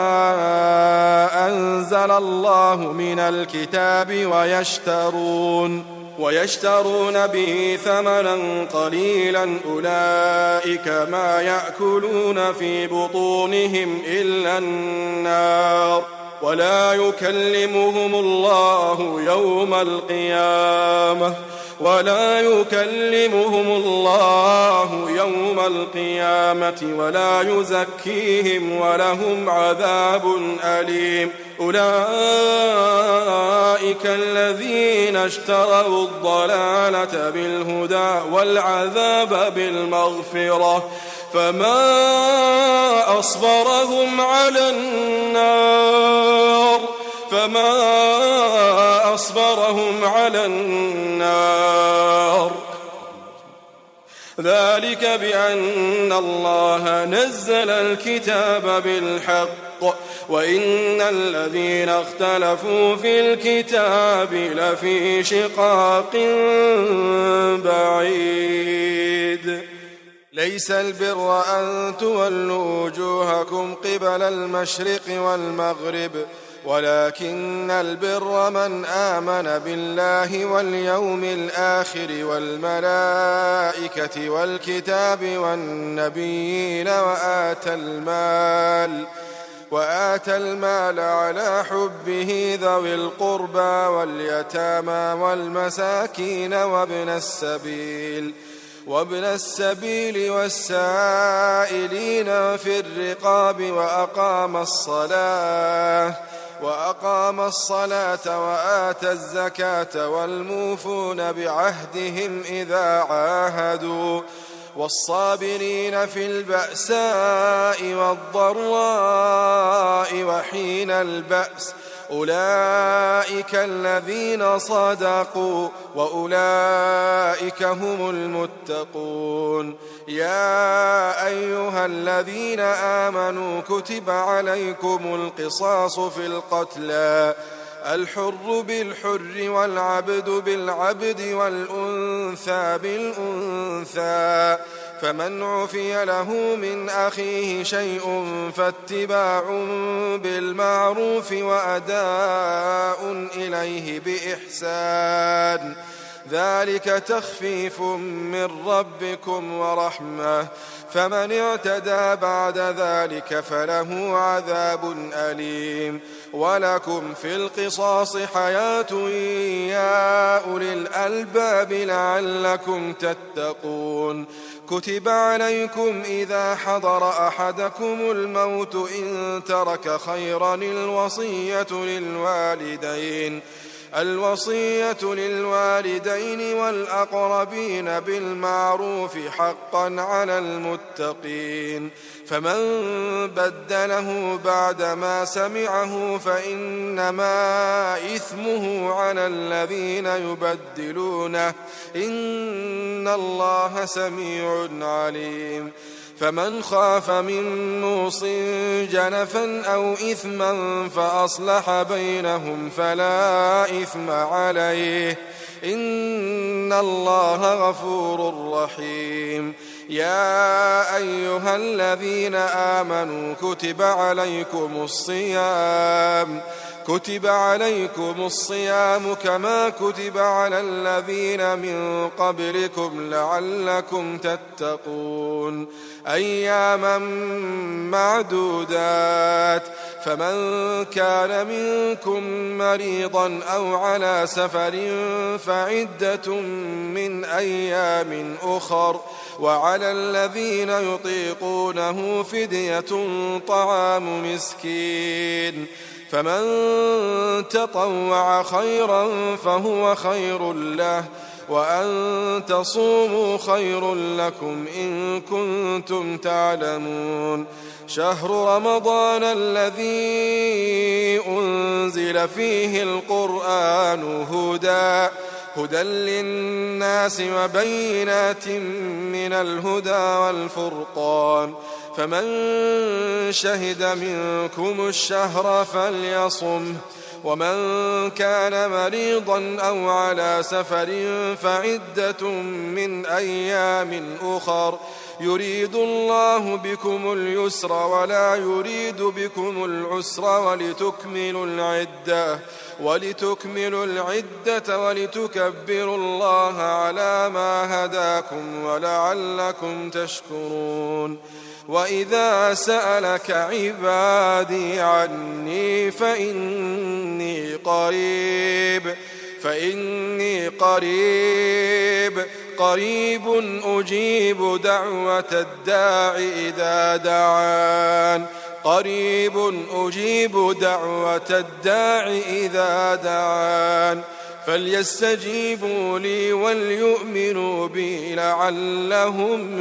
أنزل الله من الكتاب ويشترون ويشترون به ثمنا قليلا أولئك ما يأكلون في بطونهم إلا النار ولا يكلمهم الله يوم القيامة ولا يكلمهم الله يوم القيامة ولا يزكيهم ولهم عذاب أليم. أولئك الذين اشتروا الضلالة بالهدى والعذاب بالمغفرة فما أصبرهم على النار فما أصبرهم على النار ذلك بأن الله نزل الكتاب بالحق وإن الذين اختلفوا في الكتاب لفي شقاق بعيد. ليس البر أن تولوا وجوهكم قبل المشرق والمغرب ولكن البر من آمن بالله واليوم الآخر والملائكة والكتاب والنبيين وآتى المال وآتى المال على حبه ذوي القربى واليتامى والمساكين وابن السبيل وابن السبيل والسائلين في الرقاب وأقام الصلاة وأقام الصلاة وآتى الزكاة والموفون بعهدهم إذا عاهدوا والصابرين في البأساء والضراء وحين البأس أولئك الذين صدقوا وأولئك هم المتقون. يا أيها الذين آمنوا كتب عليكم القصاص في القتلى الحر بالحر والعبد بالعبد والأنثى بالأنثى فمن عفي له من أخيه شيء فاتباع بالمعروف وأداء إليه بإحسان ذلك تخفيف من ربكم ورحمة فمن اعتدى بعد ذلك فله عذاب أليم. ولكم في القصاص حياة يا أولي الألباب لعلكم تتقون. كتب عليكم إذا حضر أحدكم الموت إن ترك خيرا الوصية للوالدين الوصية للوالدين والأقربين بالمعروف حقا على المتقين. فمن بدله بعدما سمعه فإنما إثمه على الذين يبدلونه إن الله سميع عليم. فمن خاف من موص جنفا أو إثما فأصلح بينهم فلا إثم عليه إن الله غفور رحيم. يا أيها الذين آمنوا كتب عليكم الصيام كتب عليكم الصيام كما كتب على الذين من قبلكم لعلكم تتقون أياما معدودات فمن كان منكم مريضا أو على سفر فعدة من أيام أخر وعلى الذين يطيقونه فدية طعام مسكين فمن تطوع خيرا فهو خير له وأن تصوموا خير لكم إن كنتم تعلمون. شهر رمضان الذي أنزل فيه القرآن هدى هدى للناس وبينات من الهدى والفرقان فمن شهد منكم الشهر فليصمه ومن كان مريضا أو على سفر فعدة من أيام أخر يريد الله بكم اليسر ولا يريد بكم العسر ولتكملوا العدة ولتكملوا العدة ولتكبروا الله على ما هداكم ولعلكم تشكرون. وإذا سألك عبادي عني فإني قريب فإني قريب قريب أجيب دعوة الداع إذا دعان قريب أجيب دعوة الداع إذا دعان فليستجيبوا لي وليؤمنوا بي لعلهم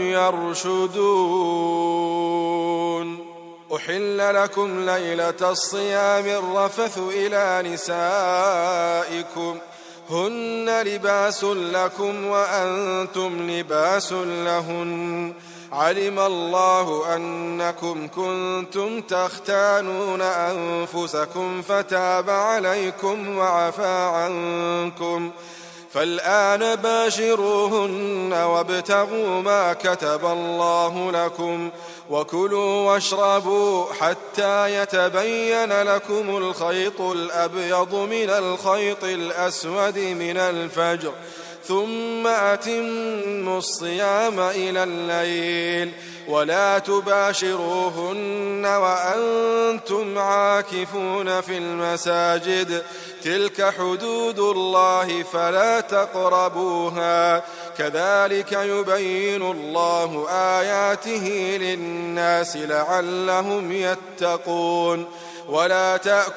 يرشدون. أحل لكم ليلة الصيام الرفث إلى نسائكم هن لباس لكم وأنتم لباس لهن علم الله أنكم كنتم تختانون أنفسكم فتاب عليكم وعفى عنكم فالآن باشروهن وابتغوا ما كتب الله لكم وكلوا واشربوا حتى يتبين لكم الخيط الأبيض من الخيط الأسود من الفجر ثم أتموا الصيام إلى الليل ولا تباشروهن وأنتم عاكفون في المساجد تلك حدود الله فلا تقربوها كذلك يبين الله آياته للناس لعلهم يتقون ولا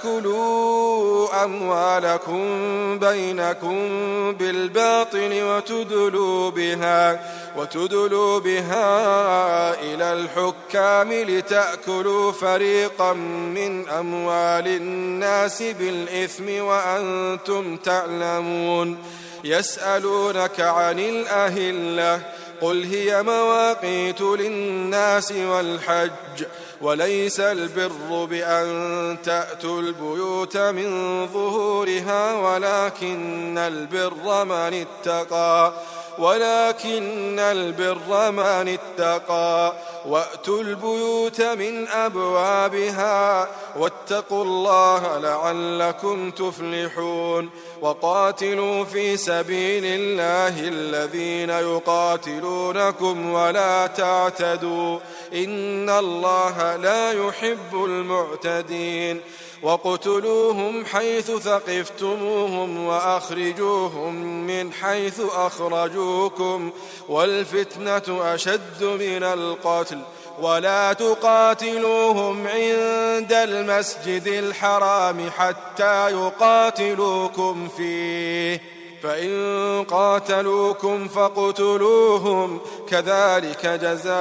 تأكلوا أموالكم بينكم بالباطل وتدلوا بها, وتدلوا بها إلى الحكام لتأكلوا فريقا من أموال الناس بالإثم وأنتم تعلمون يسألونك عن الأهلة قل هي مواقيت للناس والحج وليس البر بأن تأتوا البيوت من ظهورها ولكن البر من اتقى ولكن البر من اتقى وأتوا البيوت من أبوابها واتقوا الله لعلكم تفلحون وقاتلوا في سبيل الله الذين يقاتلونكم ولا تعتدوا إن الله لا يحب المعتدين وقتلوهم حيث ثقفتموهم وأخرجوهم من حيث أخرجوكم والفتنة أشد من القتل ولا تقاتلوهم عند المسجد الحرام حتى يقاتلوكم فيه فإن قاتلوكم فاقتلوهم كذلك جزاء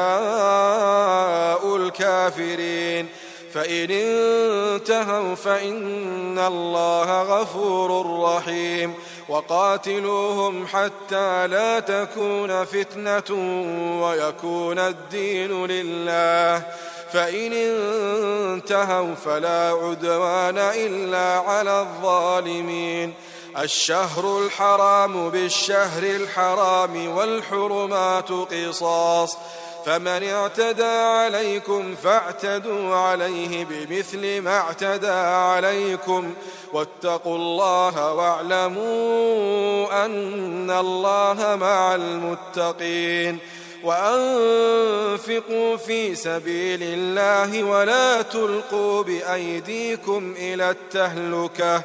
الكافرين فإن انتهوا فإن الله غفور رحيم وقاتلوهم حتى لا تكون فتنة ويكون الدين لله فإن انتهوا فلا عدوان إلا على الظالمين الشهر الحرام بالشهر الحرام والحرمات قصاص فمن اعتدى عليكم فاعتدوا عليه بمثل ما اعتدى عليكم واتقوا الله واعلموا أن الله مع المتقين وأنفقوا في سبيل الله ولا تلقوا بأيديكم إلى التهلكة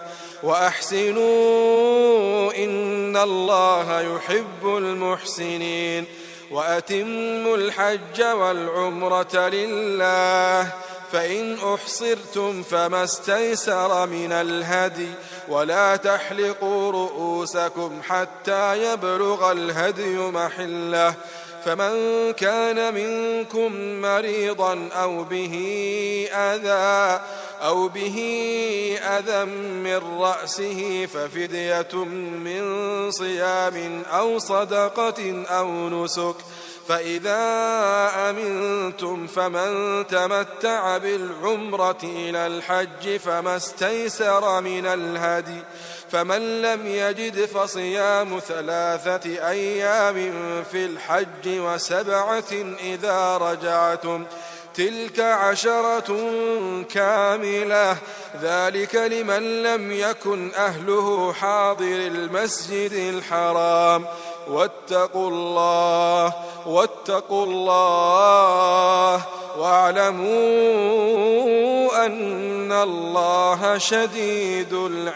وأحسنوا إن الله يحب المحسنين وأتموا الحج والعمرة لله فإن أحصرتم فما استيسر من الهدي ولا تحلقوا رؤوسكم حتى يبلغ الهدي محله فمن كان منكم مريضا أو به أذى أو به أذى من رأسه ففدية من صيام أو صدقة أو نسك فإذا أمنتم فمن تمتع بالعمرة إلى الحج فما استيسر من الهدي فمن لم يجد فصيام ثلاثة أيام في الحج وسبعة إذا رجعتم تلك عشرة كاملة ذلك لمن لم يكن أهله حاضر المسجد الحرام واتقوا الله واتقوا الله واعلموا أن الله شديد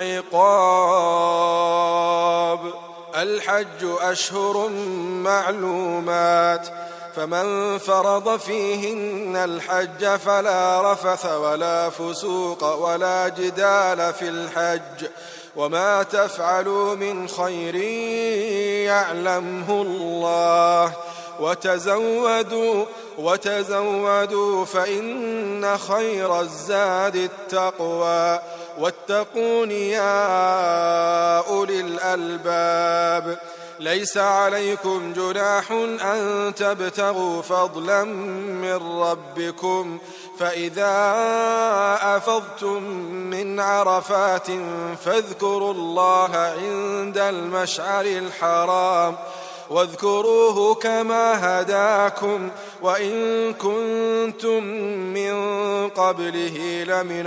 العقاب الحج أشهر معلومات فمن فرض فيهن الحج فلا رفث ولا فسوق ولا جدال في الحج وما تفعلوا من خير يعلمه الله وتزودوا وتزودوا فإن خير الزاد التقوى واتقون يا أولي الألباب. ليس عليكم جناح أن تبتغوا فضلا من ربكم، فإذا أفضتم من عرفات فاذكروا الله عند المشعر الحرام واذكروه كما هداكم وإن كنتم من قبله لمن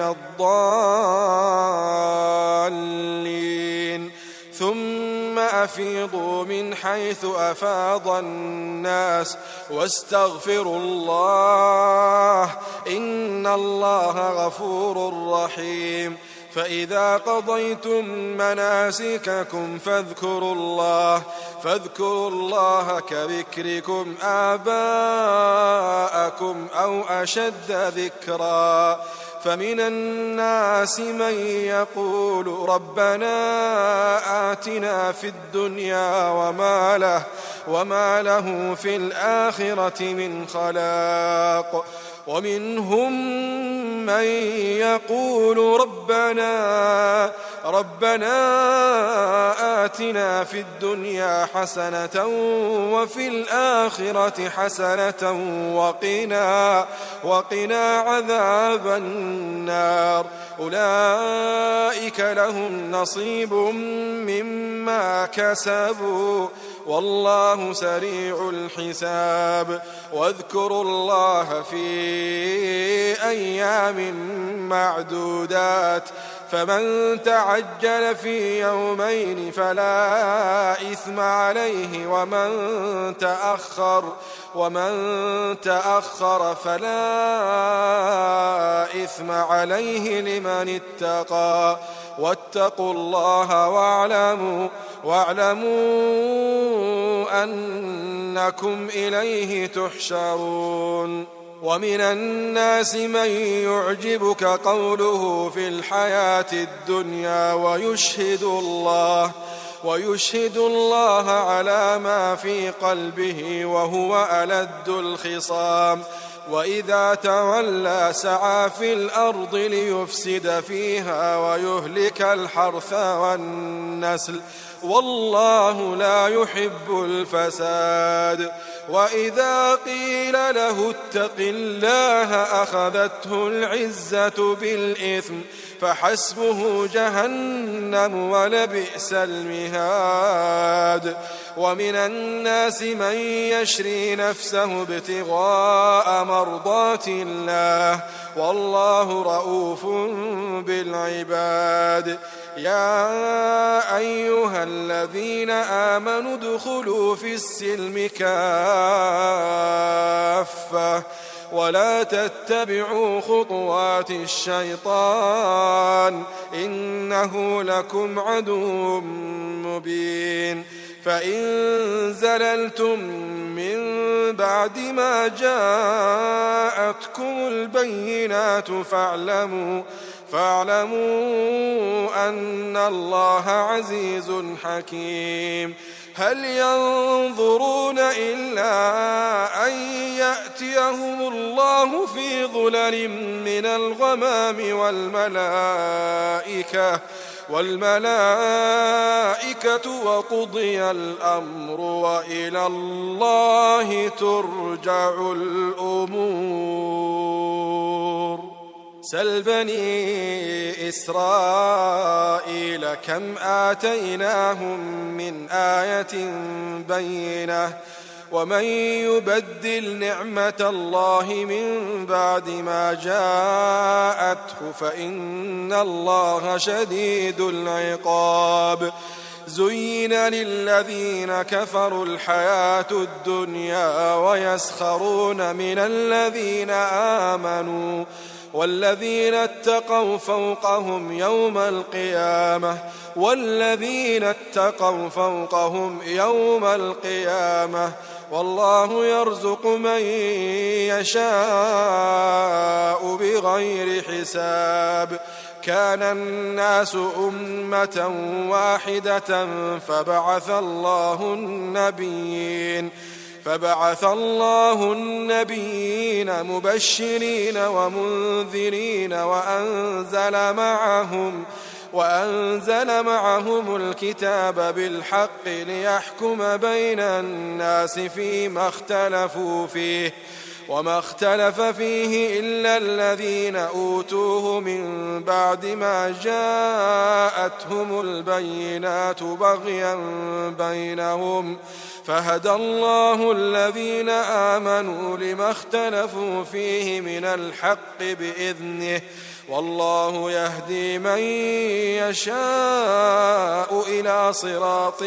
الضالين. ثم أفيضوا من حيث أفاض الناس واستغفروا الله إن الله غفور رحيم. فإذا قضيتم مناسككم فاذكروا الله فاذكروا الله كذكركم آباءكم أو أشد ذكرا. فمن الناس من يقول ربنا آتنا في الدنيا وما له, وما له في الآخرة من خلاق. ومنهم من يقول ربنا ربنا آتنا في الدنيا حسنة وفي الآخرة حسنة وقنا, وقنا عذاب النار. أولئك لهم نصيب مما كسبوا والله سريع الحساب. واذكروا الله في أيام معدودات فمن تعجل في يومين فلا إثم عليه ومن تأخر ومن تأخر فلا إثم عليه لمن اتقى. واتقوا الله واعلموا واعلموا أنكم إليه تحشرون. ومن الناس من يعجبك قوله في الحياة الدنيا ويشهد الله ويشهد الله على ما في قلبه وهو ألد الخصام. وإذا تولى سعى في الأرض ليفسد فيها ويهلك الحرث والنسل والله لا يحب الفساد. وإذا قيل له اتق الله أخذته العزة بالإثم فحسبه جهنم ولبئس المهاد. ومن الناس من يشري نفسه ابتغاء مرضات الله والله رؤوف بالعباد. يا أيها الذين آمنوا ادخلوا في السلم كافة ولا تتبعوا خطوات الشيطان إنه لكم عدو مبين. فإن زللتم من بعد ما جاءتكم البينات فاعلموا فاعلموا أن الله عزيز حكيم. هل ينظرون إلا أن يأتيهم الله في ظلل من الغمام والملائكة والملائكة وقضي الأمر وإلى الله ترجع الأمور. سل بني إسرائيل كم آتيناهم من آية بينة ومن يبدل نعمة الله من بعد ما جاءته فإن الله شديد العقاب. زين للذين كفروا الحياة الدنيا ويسخرون من الذين آمنوا والذين اتقوا فوقهم يوم القيامة والذين اتقوا فوقهم يوم القيامة والله يرزق من يشاء بغير حساب. كان الناس أمة واحدة فبعث الله النبيين فبعث الله النبيين مبشرين ومنذرين وأنزل معهم وأنزل معهم الكتاب بالحق ليحكم بين الناس فيما اختلفوا فيه وما اختلف فيه إلا الذين أوتوه من بعد ما جاءتهم البينات بغيا بينهم فهدى الله الذين آمنوا لما اختلفوا فيه من الحق بإذنه والله يهدي من يشاء إلى صراط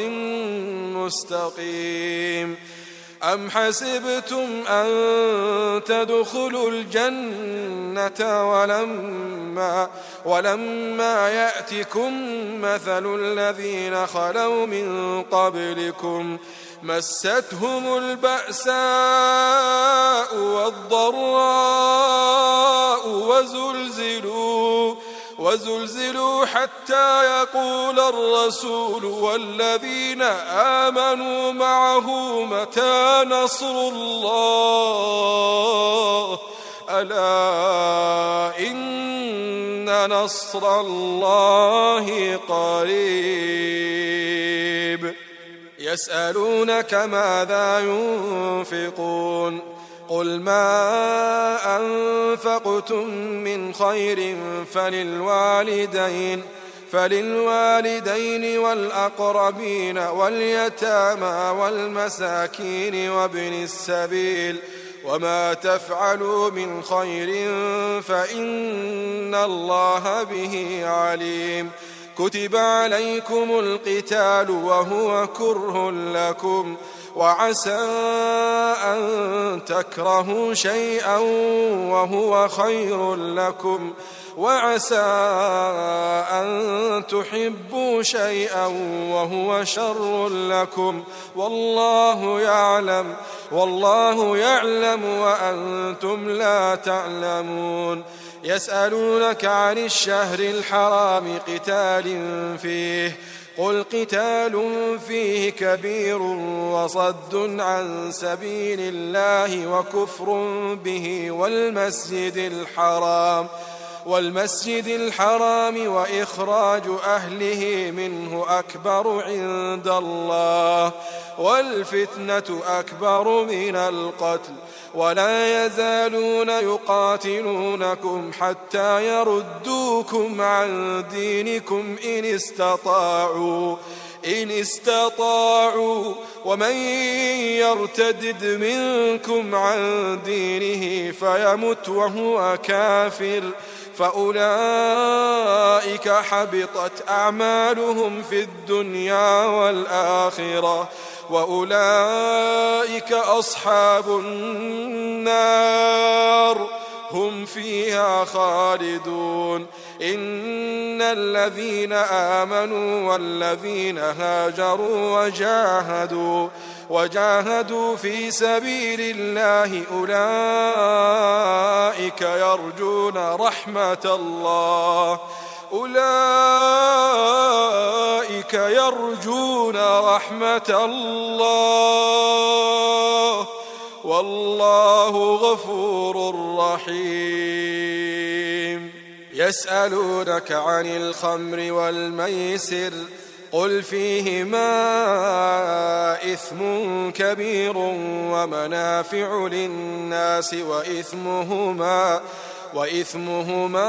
مستقيم. أم حسبتم أن تدخلوا الجنة ولما, ولما يأتكم مثل الذين خلوا من قبلكم مستهم البأساء والضراء وزلزلوا وزلزلوا حتى يقول الرسول والذين آمنوا معه متى نصر الله ألا إن نصر الله قريب. يسألونك ماذا ينفقون قل ما أنفقتم من خير فللوالدين فللوالدين والأقربين واليتامى والمساكين وابن السبيل وما تفعلوا من خير فإن الله به عليم. كتب عليكم القتال وهو كره لكم وعسى أن تكرهوا شيئا وهو خير لكم وعسى أن تحبوا شيئا وهو شر لكم والله يعلم والله يعلم وأنتم لا تعلمون. يسألونك عن الشهر الحرام قتال فيه قل قتال فيه كبير وصد عن سبيل الله وكفر به والمسجد الحرام والمسجد الحرام وإخراج أهله منه أكبر عند الله والفتنة أكبر من القتل ولا يزالون يقاتلونكم حتى يردوكم عن دينكم إن استطاعوا إن استطاعوا ومن يرتدد منكم عن دينه فيمت وهو كافر فأولئك حبطت أعمالهم في الدنيا والآخرة وأولئك أصحاب النار هم فيها خالدون. إن الذين آمنوا والذين هاجروا وجاهدوا وجاهدوا في سبيل الله أولئك يرجون رحمة الله أولئك يرجون رحمة الله والله غفور رحيم. يسألونك عن الخمر والميسر قل فيهما إثم كبير ومنافع للناس وإثمهما وإثمهما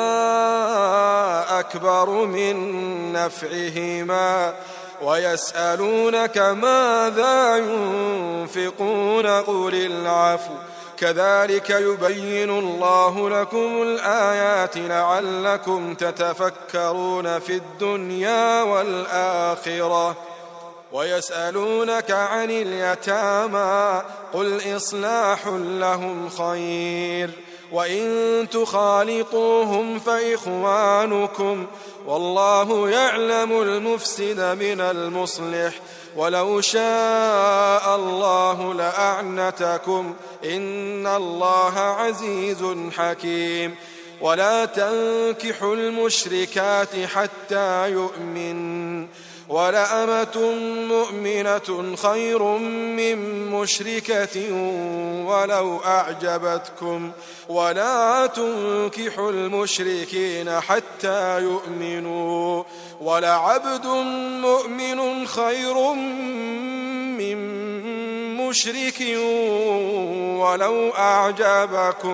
أكبر من نفعهما ويسألونك ماذا ينفقون قل العفو كذلك يبين الله لكم الآيات لعلكم تتفكرون في الدنيا والآخرة. ويسألونك عن اليتامى قل إصلاح لهم خير وإن تخالطوهم فإخوانكم والله يعلم المفسد من المصلح ولو شاء الله لأعنتكم إن الله عزيز حكيم. ولا تنكحوا المشركات حتى يؤمن ولأمة مؤمنة خير من مشركة ولو أعجبتكم ولا تنكحوا المشركين حتى يؤمنوا ولعبد مؤمن خير من مشرك ولو أعجبكم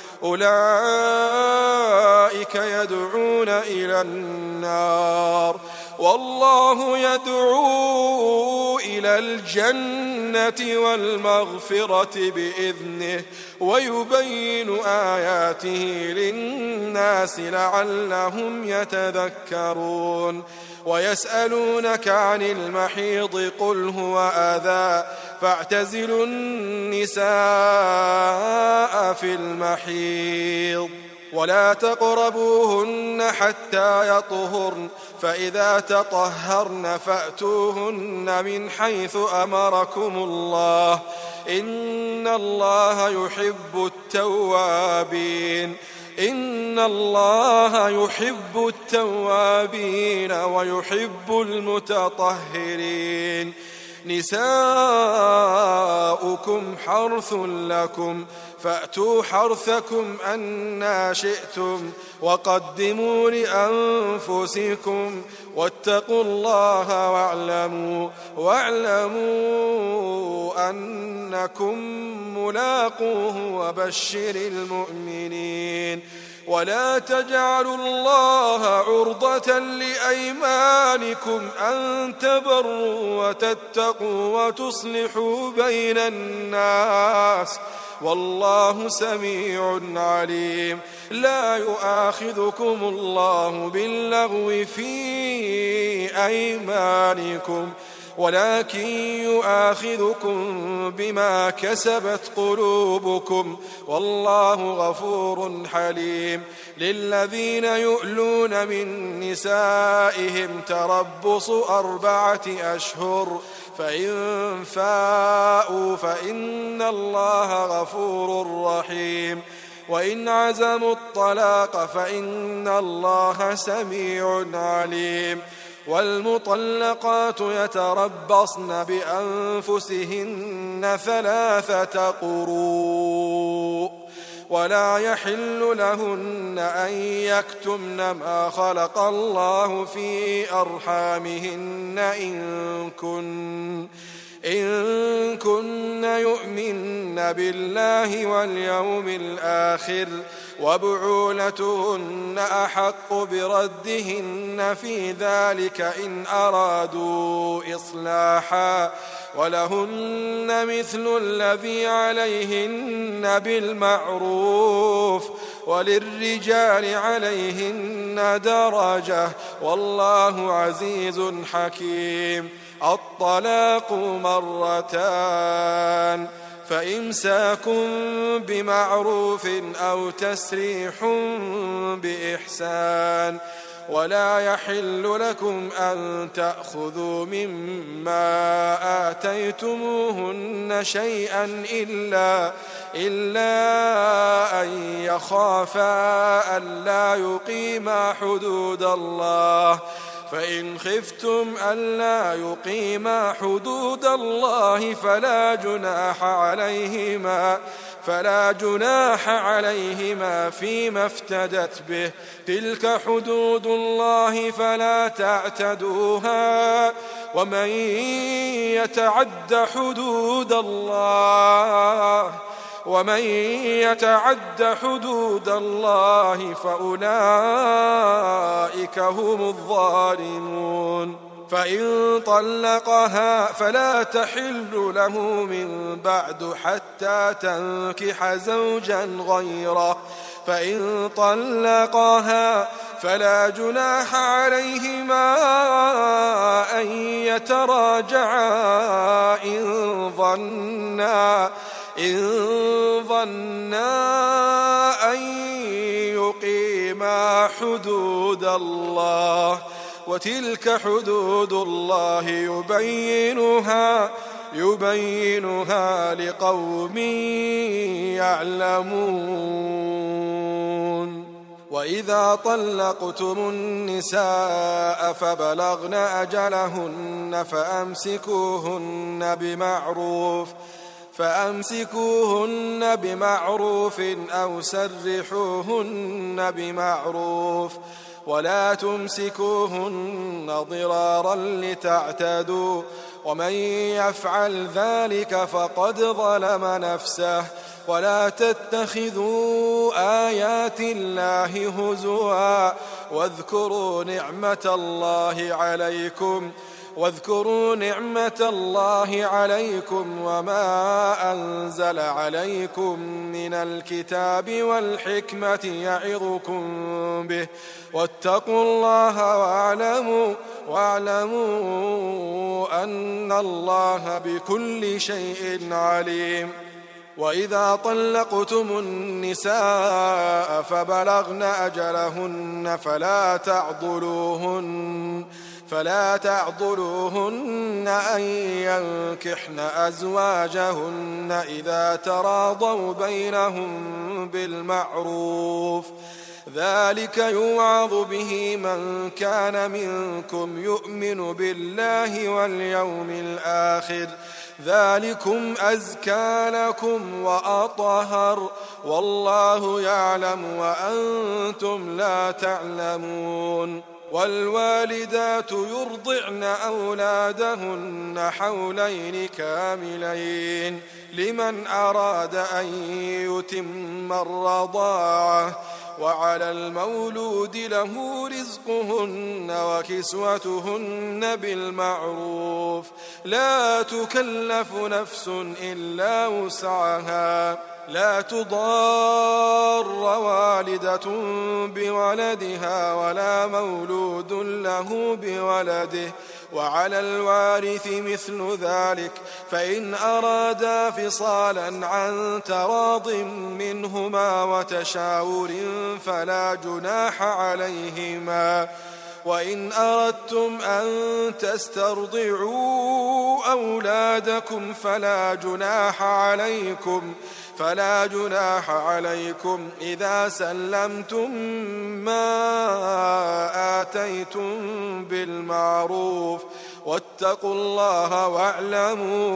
أولئك يدعون إلى النار والله يدعو إلى الجنة والمغفرة بإذنه ويبين آياته للناس لعلهم يتذكرون ويسألونك عن المحيض قل هو أذى فاعتزلوا النساء في المحيض ولا تقربوهن حتى يطهرن فإذا تطهرن فأتوهن من حيث أمركم الله إن الله يحب التوابين إن الله يحب التوابين ويحب المتطهرين نساؤكم حرث لكم فأتوا حرثكم أنى شئتم وقدموا لأنفسكم واتقوا الله واعلموا واعلموا أنكم ملاقوه وبشر المؤمنين ولا تجعلوا الله عرضة لأيمانكم أن تبروا وتتقوا وتصلحوا بين الناس والله سميع عليم لا يؤاخذكم الله باللغو في أيمانكم ولكن يؤاخذكم بما كسبت قلوبكم والله غفور حليم للذين يؤلون من نسائهم تربص أربعة أشهر فإن فاءوا فإن الله غفور رحيم وإن عزموا الطلاق فإن الله سميع عليم والمطلقات يتربصن بأنفسهن ثلاثة قروء ولا يحل لهن أن يكتمن ما خلق الله في أرحامهن إن كن إن كن يؤمن بالله واليوم الآخر وبعولتهن أحق بردهن في ذلك إن أرادوا إصلاحا ولهن مثل الذي عليهن بالمعروف وللرجال عليهن درجة والله عزيز حكيم الطلاق مرتان فإمساك بمعروف أو تسريح بإحسان ولا يحل لكم أن تأخذوا مما آتيتموهن شيئا إلا, إلا أن يخافا ألا يقيما حدود الله فإن خفتم ألا يقيما حدود الله فلا جناح عليهما فلا جناح عليهما فيما افتدت به تلك حدود الله فلا تعتدوها ومن يتعد حدود الله ومن يتعد حدود الله فأولئك هم الظالمون فإن طلقها فلا تحل له من بعد حتى تنكح زوجا غيره فإن طلقها فلا جناح عليهما أن يتراجعا إن ظنا إن ظنا أن يقيما حدود الله وتلك حدود الله يبينها يبينها لقوم يعلمون وإذا طلقتم النساء فبلغن أجلهن فأمسكوهن بمعروف فأمسكوهن بمعروف أو سرحوهن بمعروف ولا تمسكوهن ضرارا لتعتدوا ومن يفعل ذلك فقد ظلم نفسه ولا تتخذوا آيات الله هزوا واذكروا نعمة الله عليكم واذكروا نعمة الله عليكم وما أنزل عليكم من الكتاب والحكمة يعظكم به واتقوا الله واعلموا واعلموا أن الله بكل شيء عليم. وإذا طلقتم النساء فبلغن أجلهن فلا تعضلوهن فلا تعضلوهن أن ينكحن أزواجهن إذا تراضوا بينهم بالمعروف ذلك يوعظ به من كان منكم يؤمن بالله واليوم الآخر ذلكم أزكى لكم وأطهر والله يعلم وأنتم لا تعلمون. والوالدات يرضعن أولادهن حولين كاملين لمن أراد أن يتم الرضاعة وعلى المولود له رزقهن وكسوتهن بالمعروف لا تكلف نفس إلا وسعها لا تضار والدة بولدها ولا مولود له بولده وعلى الوارث مثل ذلك فإن أرادا فصالا عن تراض منهما وتشاور فلا جناح عليهما وإن أردتم أن تسترضعوا أولادكم فلا جناح عليكم فلا جناح عليكم إذا سلمتم ما آتيتم بالمعروف واتقوا الله واعلموا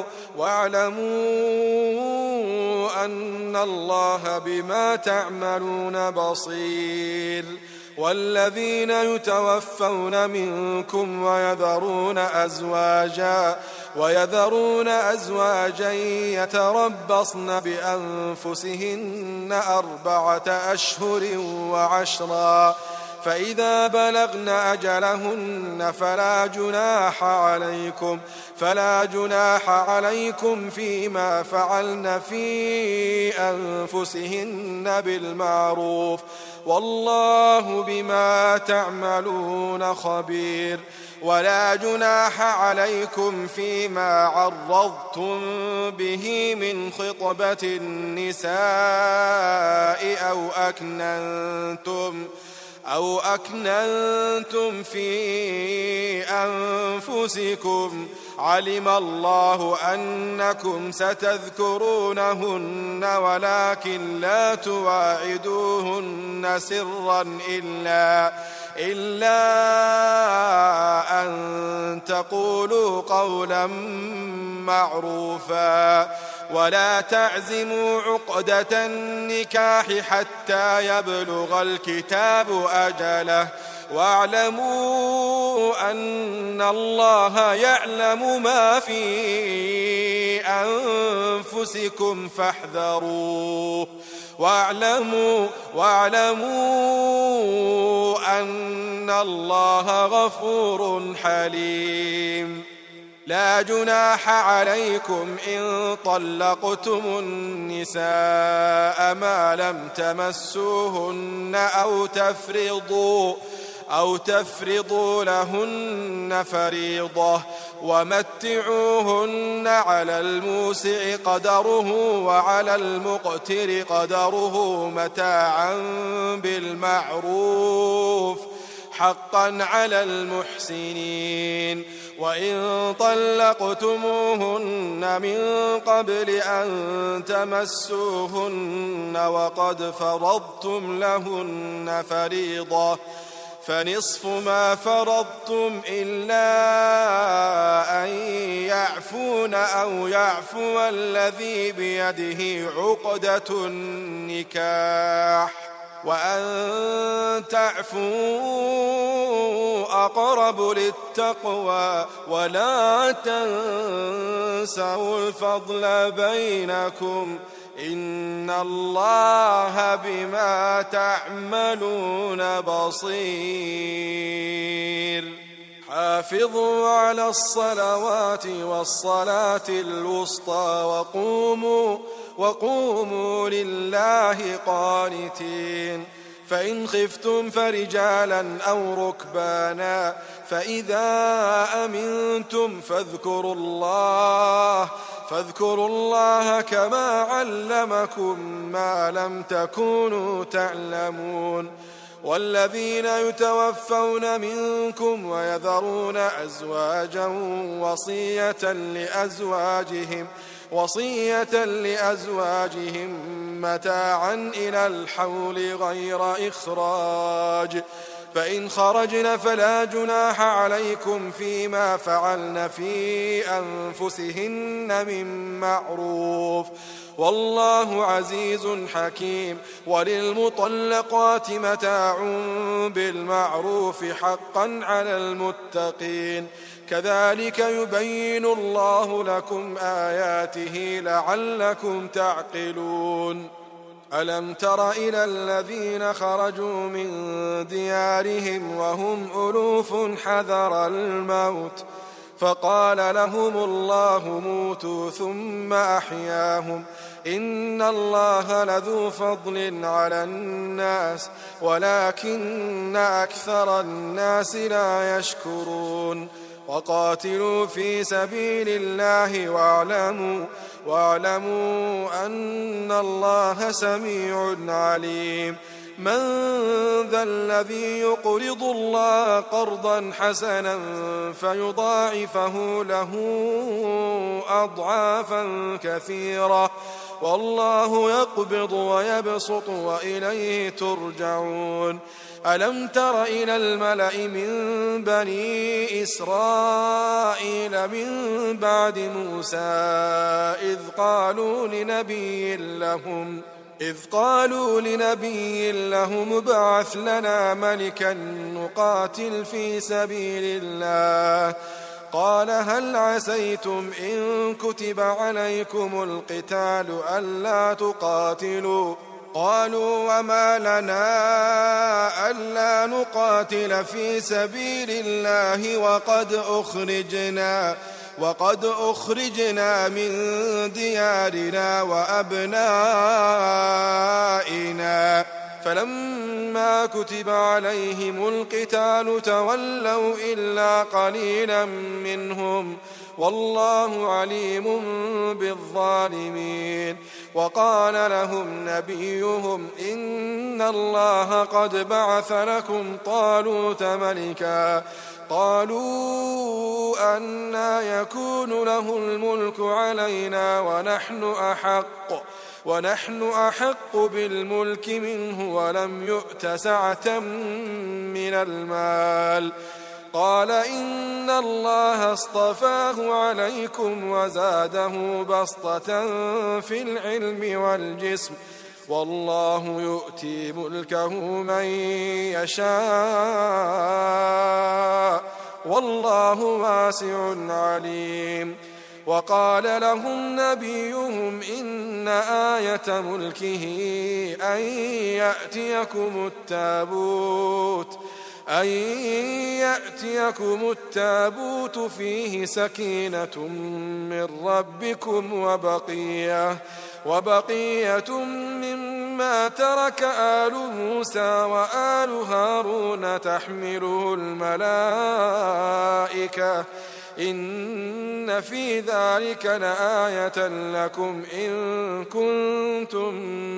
واعلموا أن الله بما تعملون بصير. والذين يتوفون منكم ويذرون أزواجا ويذرون أزواجا يتربصن بأنفسهن أربعة أشهر وعشرا فإذا بلغن أجلهن فلا جناح عليكم فلا جناح عليكم فيما فعلن في أنفسهن بالمعروف والله بما تعملون خبير. ولا جناح عليكم فيما عرضتم به من خطبة النساء أو أكننتم أو أكننتم في أنفسكم علم الله أنكم ستذكرونهن ولكن لا تواعدوهن سرا إلا إلا أن تقولوا قولا معروفا ولا تعزموا عقدة النكاح حتى يبلغ الكتاب أجله واعلموا أن الله يعلم ما في أنفسكم فاحذروه واعلموا واعلموا أن الله غفور حليم. لا جناح عليكم إن طلقتم النساء ما لم تمسوهن أو تفرضوا أو تفرضوا لهن فريضة ومتعوهن على الموسع قدره وعلى المقتر قدره متاعا بالمعروف حقا على المحسنين. وإن طلقتموهن من قبل أن تمسوهن وقد فرضتم لهن فريضة فنصف ما فرضتم إلا أن يعفون أو يعفو الذي بيده عقدة النكاح وأن تعفوا أقرب للتقوى ولا تنسوا الفضل بينكم إن الله بما تعملون بصير حافظوا على الصلوات والصلاة الوسطى وقوموا وقوموا لله قانتين فإن خفتم فرجالا أو ركبانا فإذا أمنتم فاذكروا الله فاذكروا الله كما علمكم ما لم تكونوا تعلمون والذين يتوفون منكم ويذرون أزواجا وصية لأزواجهم وصية لأزواجهم متاعا إلى الحول غير إخراج فإن خرجن فلا جناح عليكم فيما فعلن في أنفسهن من معروف والله عزيز حكيم وللمطلقات متاع بالمعروف حقا على المتقين كذلك يبين الله لكم آياته لعلكم تعقلون ألم تر إلى الذين خرجوا من ديارهم وهم ألوف حذر الموت فقال لهم الله موتوا ثم أحياهم إن الله لذو فضل على الناس ولكن أكثر الناس لا يشكرون وقاتلوا في سبيل الله واعلموا واعلموا أن الله سميع عليم من ذا الذي يقرض الله قرضا حسنا فيضاعفه له أضعافا كثيرة والله يقبض ويبسط وإليه ترجعون ألم تر إلى الملأ من بني إسرائيل من بعد موسى إذ قالوا لنبي لهم إذ قالوا لنبي لهم ابعث لنا ملكا نقاتل في سبيل الله قال هل عسيتم إن كتب عليكم القتال ألا تقاتلوا قالوا وما لنا ألا نقاتل في سبيل الله وقد أخرجنا وقد أخرجنا من ديارنا وأبنائنا فلما كتب عليهم القتال تولوا إلا قليلا منهم والله عليم بالظالمين وقال لهم نبيهم إن الله قد بعث لكم طالوت ملكا قالوا أنى يكون له الملك علينا ونحن أحق ونحن أحق بالملك منه ولم يؤت سعة من المال قال إن الله اصطفاه عليكم وزاده بسطة في العلم والجسم والله يؤتي ملكه من يشاء والله واسع عليم وقال لهم نبيهم إن آية ملكه أن يأتيكم التابوت أن يأتيكم التابوت فيه سكينة من ربكم وبقية وبقية مما ترك آل موسى وآل هارون تحمله الملائكة إن في ذلك لآية لكم إن كنتم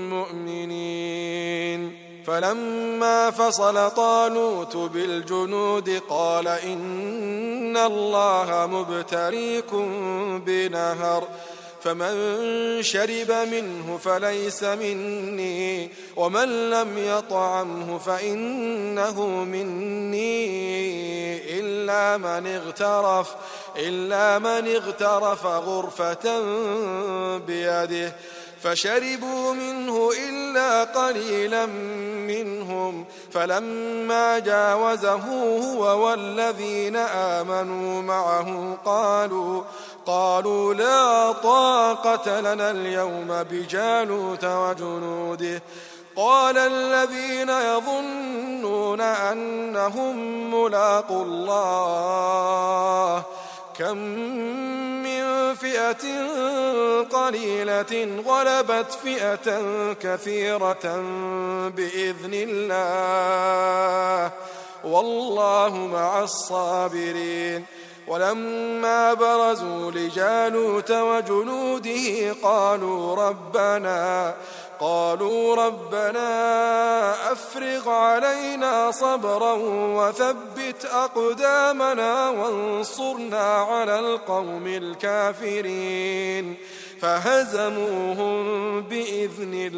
مؤمنين فلما فصل طالوت بالجنود قال إن الله مبتليكم بنهر فمن شرب منه فليس مني ومن لم يطعمه فإنه مني إلا من اغترف إلا من اغترف غرفة بيده فشربوا منه إلا قليلا منهم فلما جاوزه هو والذين آمنوا معه قالوا قالوا لا طاقة لنا اليوم بجالوت وجنوده قال الذين يظنون أنهم ملاقو الله كم من فئة قليلة غلبت فئة كثيرة بإذن الله والله مع الصابرين ولما برزوا لجالوت وجنوده قالوا ربنا قالوا ربنا أفرغ علينا صبرا وثبت أقدامنا وانصرنا على القوم الكافرين فهزموهم بإذن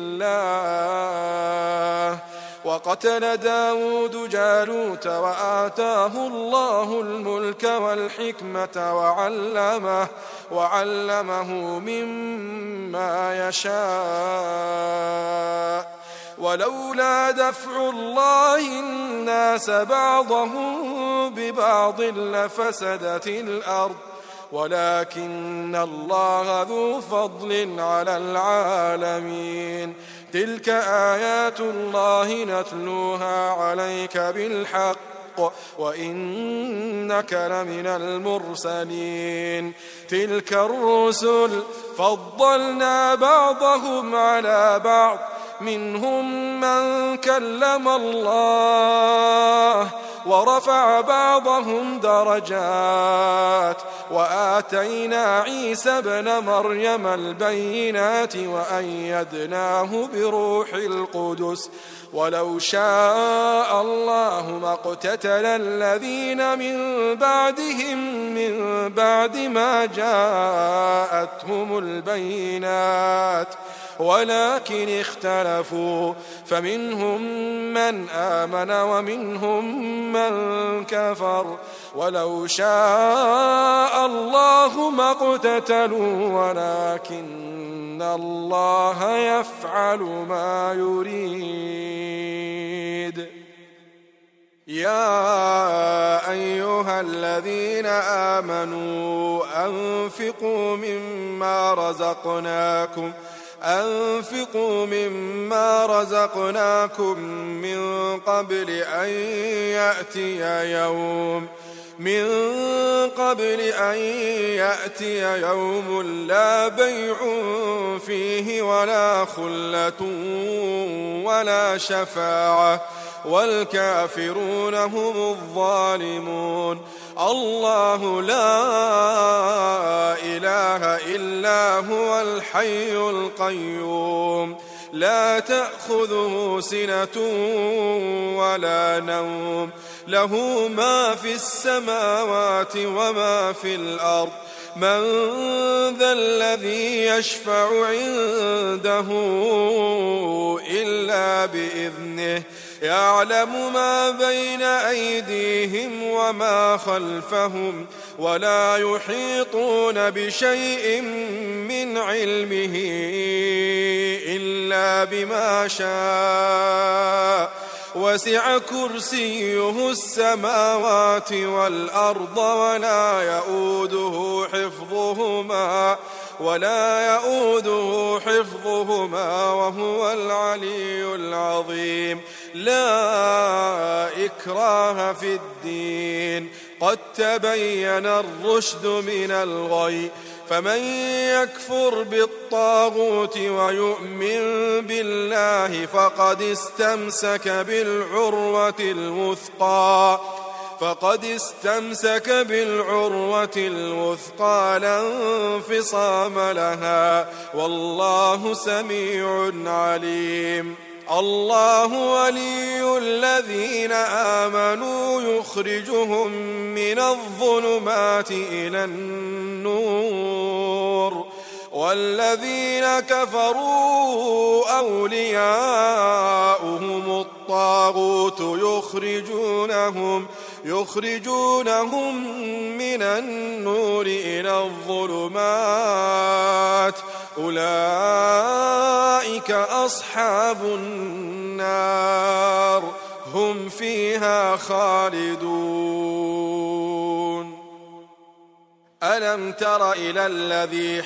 الله وقتل داود جالوت وآتاه الله الملك والحكمة وعلمه, وعلمه مما يشاء ولولا دفع الله الناس بعضهم ببعض لفسدت الأرض ولكن الله ذو فضل على العالمين تلك آيات الله نتلوها عليك بالحق وإنك لمن المرسلين تلك الرسل فضلنا بعضهم على بعض منهم من كلم الله ورفع بعضهم درجات وآتينا عيسى ابن مريم البينات وأيدناه بروح القدس ولو شاء الله ما اقتتل الذين من بعدهم من بعد ما جاءتهم البينات ولكن اختلفوا فمنهم من آمن ومنهم من كفر ولو شاء الله ما اقتتلوا ولكن الله يفعل ما يريد يا أيها الذين آمنوا أنفقوا مما رزقناكم أنفقوا مما رزقناكم من قبل أن يأتي يوم من قبل أن يأتي يوم لا بيع فيه ولا خلة ولا شفاعة والكافرون هم الظالمون الله لا إله إلا هو الحي القيوم لا تأخذه سنة ولا نوم له ما في السماوات وما في الأرض من ذا الذي يشفع عنده إلا بإذنه يعلم ما بين أيديهم وما خلفهم ولا يحيطون بشيء من علمه إلا بما شاء وسع كرسيه السماوات والأرض ولا يؤوده حفظهما ولا يؤوده حفظهما وهو العلي العظيم لا إكراه في الدين قد تبين الرشد من الغي فمن يكفر بالطاغوت ويؤمن بالله فقد استمسك بالعروة الوثقى فقد استمسك بالعروة الوثقى لا انفصام لها والله سميع عليم الله ولي الذين آمنوا يخرجهم من الظلمات إلى النور والذين كفروا أولياؤهم الطاغوت يخرجونهم يخرجونهم من النور إلى الظلمات أولئك أصحاب النار هم فيها خالدون. ألم تر إلى الذي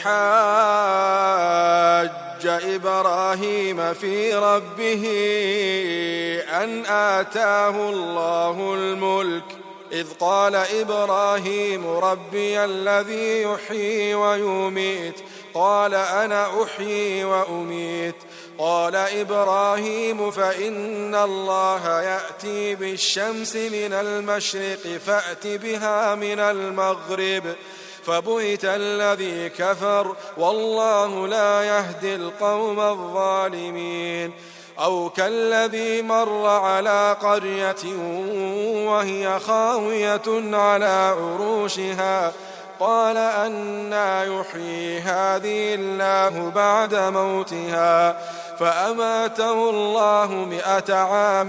حاج إبراهيم في ربه أن آتاه الله الملك إذ قال إبراهيم ربي الذي يحيي ويميت قال أنا أحيي وأميت قال إبراهيم فإن الله يأتي بالشمس من المشرق فأت بها من المغرب فبهت الذي كفر والله لا يهدي القوم الظالمين. أو كالذي مر على قرية وهي خاوية على عروشها قال أنى يحيي هذه الله بعد موتها فأماته الله مئة عام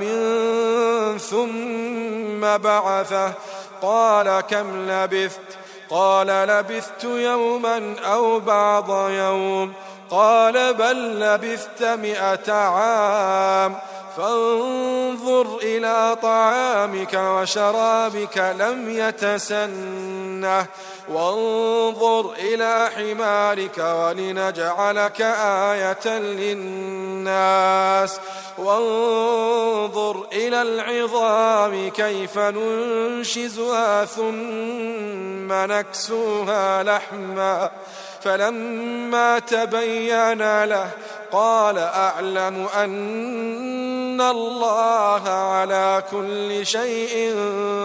ثم بعثه قال كم لبثت قال لبثت يوما أو بعض يوم قال بل لبثت مئة عام فانظر إلى طعامك وشرابك لم يتسنه وانظر إلى حمارك ولنجعلك آية للناس وانظر إلى العظام كيف ننشزها ثم نكسوها لحما فلما تبين له قال أعلم أن الله على كل شيء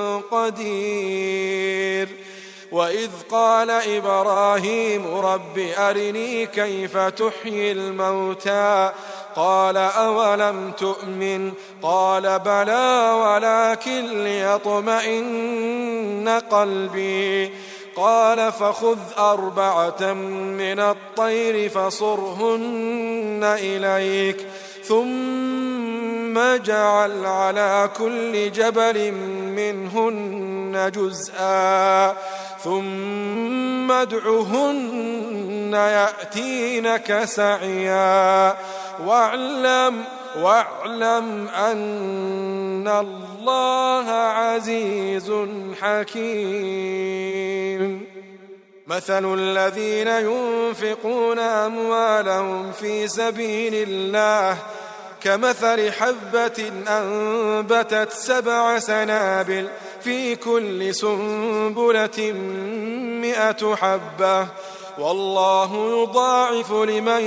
قدير. وإذ قال إبراهيم رب أرني كيف تحيي الموتى قال أولم تؤمن قال بلى ولكن ليطمئن قلبي قال فخذ أربعة من الطير فصرهن إليك ثم اجعل على كل جبل منهن جزءا ثم ادعهن يأتينك سعيا واعلم واعلم أن الله عزيز حكيم. مثل الذين ينفقون أموالهم في سبيل الله كمثل حبة أنبتت سبع سنابل في كل سنبلة مئة حبة والله يضاعف لمن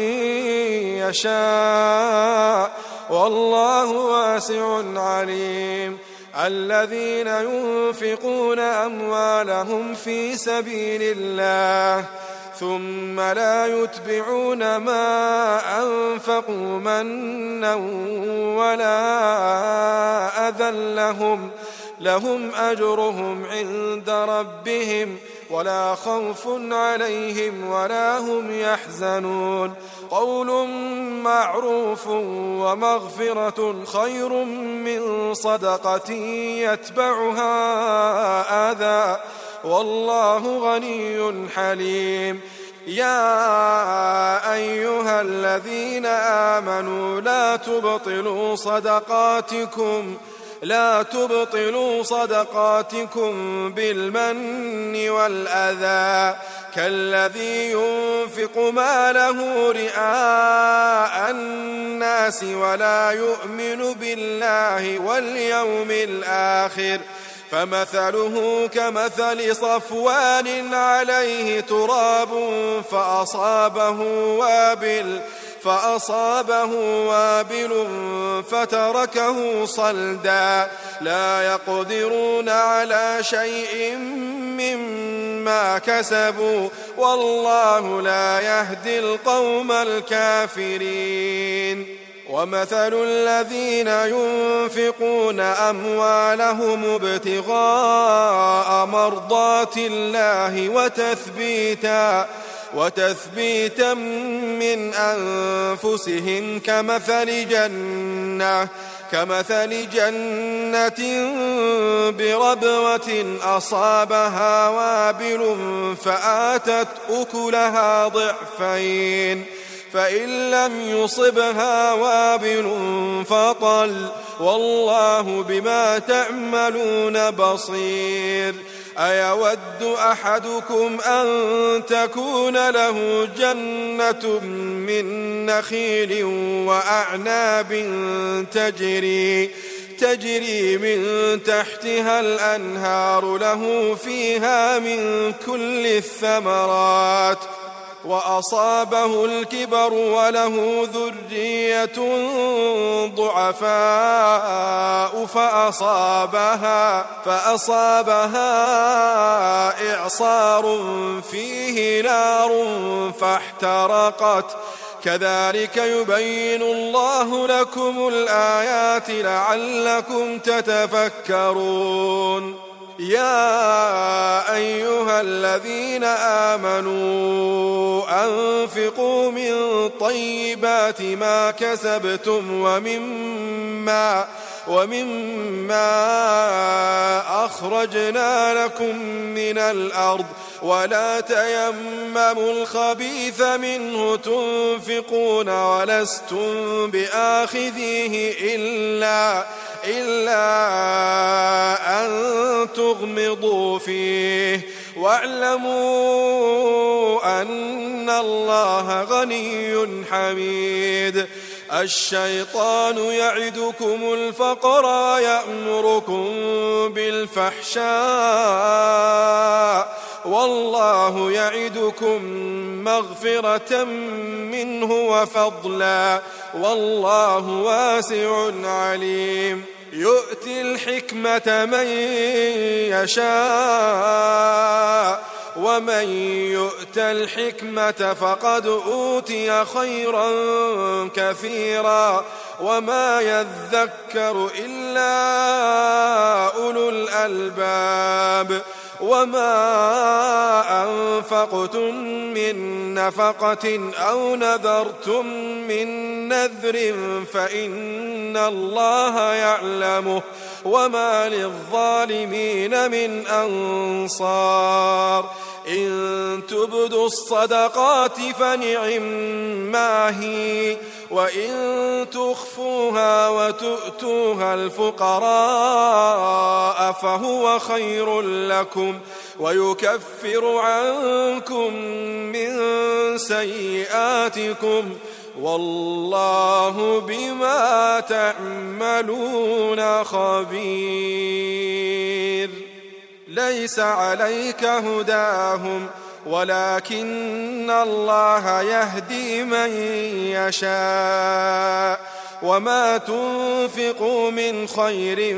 يشاء والله واسع عليم. الذين ينفقون أموالهم في سبيل الله ثم لا يتبعون ما أنفقوا منا ولا أذى لهم لهم أجرهم عند ربهم ولا خوف عليهم ولا هم يحزنون. قول معروف ومغفرة خير من صدقة يتبعها أذى والله غني حليم. يا أيها الذين آمنوا لا تبطلوا صدقاتكم لا تبطلوا صدقاتكم بالمن والأذى كالذي ينفق ماله رئاء الناس ولا يؤمن بالله واليوم الآخر فمثله كمثل صفوان عليه تراب فأصابه وابل فأصابه وابل فتركه صلدا لا يقدرون على شيء مما كسبوا والله لا يهدي القوم الكافرين. ومثل الذين ينفقون أموالهم ابتغاء مرضات الله وتثبيتا وتثبيتا من أنفسهم كمثل جنة كمثل جنة بربوة أصابها وابل فآتت أكلها ضعفين فإن لم يصبها وابل فطل والله بما تعملون بصير. أيود أحدكم أن تكون له جنة من نخيل وأعناب تجري تجري من تحتها الأنهار له فيها من كل الثمرات وأصابه الكبر وله ذرية ضعفاء فأصابها, فأصابها إعصار فيه نار فاحترقت كذلك يبين الله لكم الآيات لعلكم تتفكرون. يا أيها الذين آمنوا أنفقوا من طيبات ما كسبتم ومما, ومما أخرجنا لكم من الأرض ولا تيمموا الخبيث منه تنفقون ولستم بآخذيه إلا إلا أن تغمضوا فيه واعلموا أن الله غني حميد. الشيطان يعدكم الفقر ويأمركم بالفحشاء والله يعدكم مغفرة منه وفضلا والله واسع عليم. يؤتي الحكمة من يشاء ومن يؤت الحكمة فقد أوتي خيرا كثيرا وما يذكر إلا أولو الألباب. وما أنفقتم من نفقة أو نذرتم من نذر فإن الله يعلمه وما للظالمين من أنصار. إن تبدوا الصدقات فنعما هي وإن تخفوها وتؤتوها الفقراء فهو خير لكم ويكفر عنكم من سيئاتكم والله بما تعملون خبير. ليس عليك هداهم ولكن الله يهدي من يشاء وما تنفقوا من خير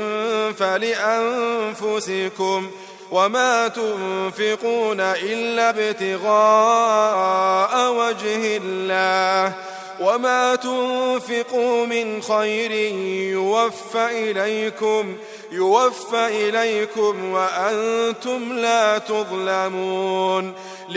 فلأنفسكم وما تنفقون إلا ابتغاء وجه الله وما تنفقوا من خير يوفى إليكم يوفى إليكم وأنتم لا تظلمون.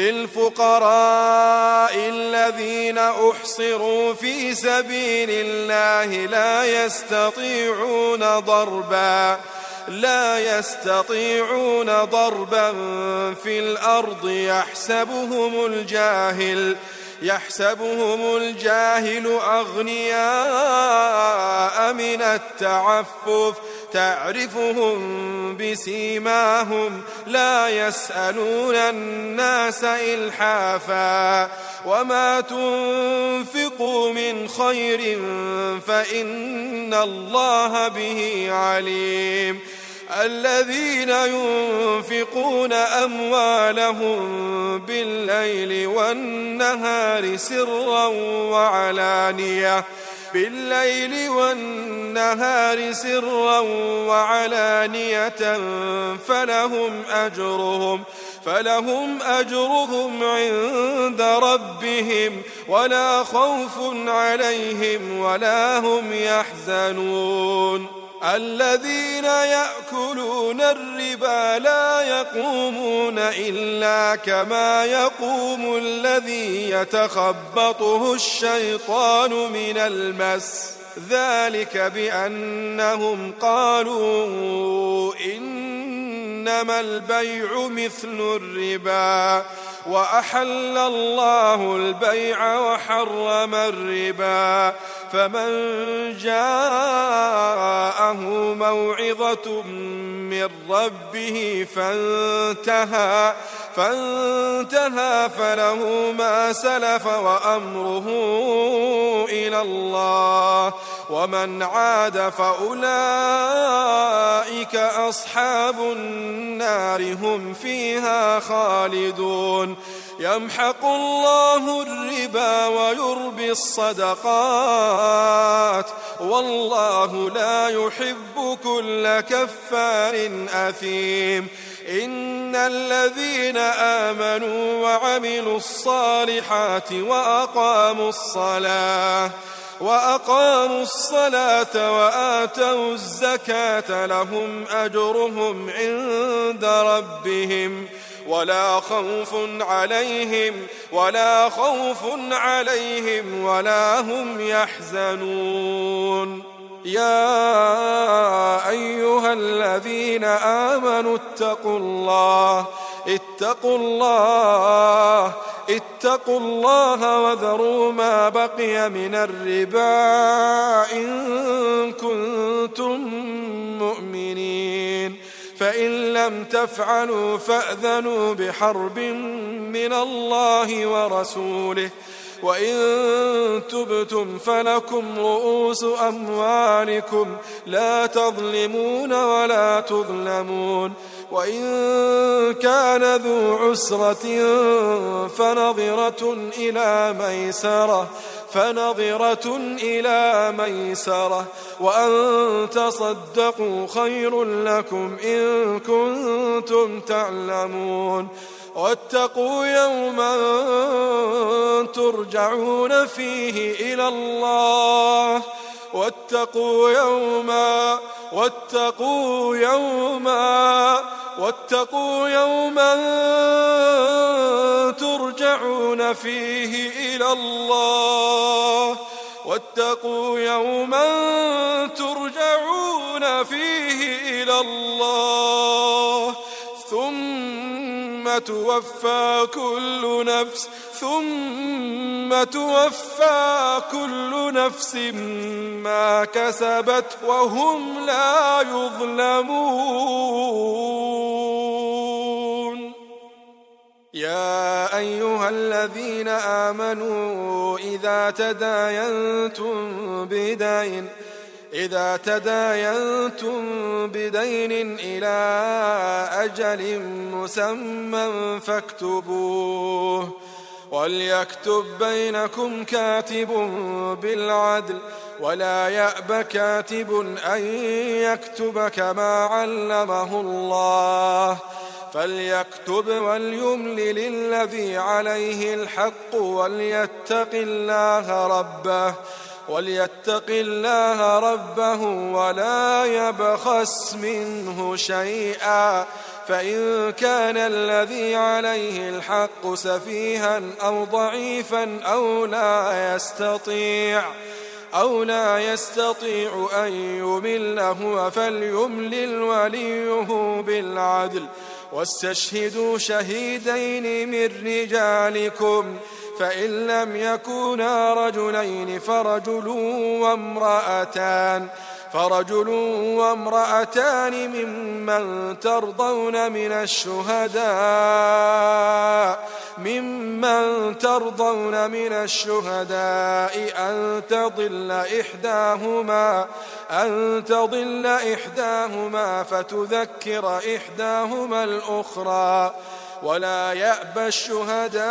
للفقراء الذين أحصروا في سبيل الله لا يستطيعون ضربا لا يستطيعون ضربا في الأرض يحسبهم الجاهل يحسبهم الجاهل أغنياء من التعفف تعرفهم بسيماهم لا يسألون الناس إلحافا وما تنفقوا من خير فإن الله به عليم. الذين ينفقون أموالهم بالليل والنهار سرا وعلانية بالليل والنهار سرا وعلانية فلهم أجرهم فلهم أجرهم عند ربهم ولا خوف عليهم ولا هم يحزنون. الذين يأكلون الربا لا يقومون إلا كما يقوم الذي يتخبطه الشيطان من المس ذلك بأنهم قالوا إنما البيع مثل الربا وأحل الله البيع وحرم الربا فمن جاءه موعظة من ربه فانتهى فانتهى فله ما سلف وأمره إلى الله ومن عاد فأولئك أصحاب النار هم فيها خالدون يمحق الله الربا ويربي الصدقات والله لا يحب كل كفار أثيم إن الذين آمنوا وعملوا الصالحات وأقاموا الصلاة وأقاموا الصلاة وآتوا الزكاة لهم أجرهم عند ربهم ولا خوف عليهم ولا خوف عليهم ولا هم يحزنون يا أيها الذين آمنوا اتقوا الله اتقوا الله اتقوا الله وذروا ما بقي من الربا إن كنتم مؤمنين فإن لم تفعلوا فأذنوا بحرب من الله ورسوله وإن تبتم فلكم رؤوس أموالكم لا تظلمون ولا تظلمون وإن كان ذو عسرة فنظرة إلى ميسرة فنظرة إلى ميسرة وأن تصدقوا خير لكم إن كنتم تعلمون واتقوا يوما ترجعون فيه إلى الله واتقوا يوما واتقوا يوما واتقوا يوما ترجعون فيه إلى الله واتقوا يوما ترجعون فيه إلى الله ثم توفى كل نفس ثم توفى كل نفس ما كسبت وهم لا يظلمون يا أيها الذين آمنوا إذا تداينتم بدين إذا تداينتم بدين إلى أجل مسمى فاكتبوه وليكتب بينكم كاتب بالعدل ولا يأب كاتب أن يكتب كما علمه الله فليكتب وليملل الذي عليه الحق وليتق الله ربه وليتق الله ربه ولا يبخس منه شيئا فإن كان الذي عليه الحق سفيها أو ضعيفا أو لا يستطيع أو لا يستطيع أن يمل هو فليملل وليه بالعدل واستشهدوا شهيدين من رجالكم فإن لم يكونا رجلين فرجل وامرأتان فرجل وامرأتان ممن ترضون من الشهداء ممن ترضون من الشهداء أن تضل إحداهما أن تضل إحداهما فتذكر إحداهما الأخرى ولا يأبى الشهداء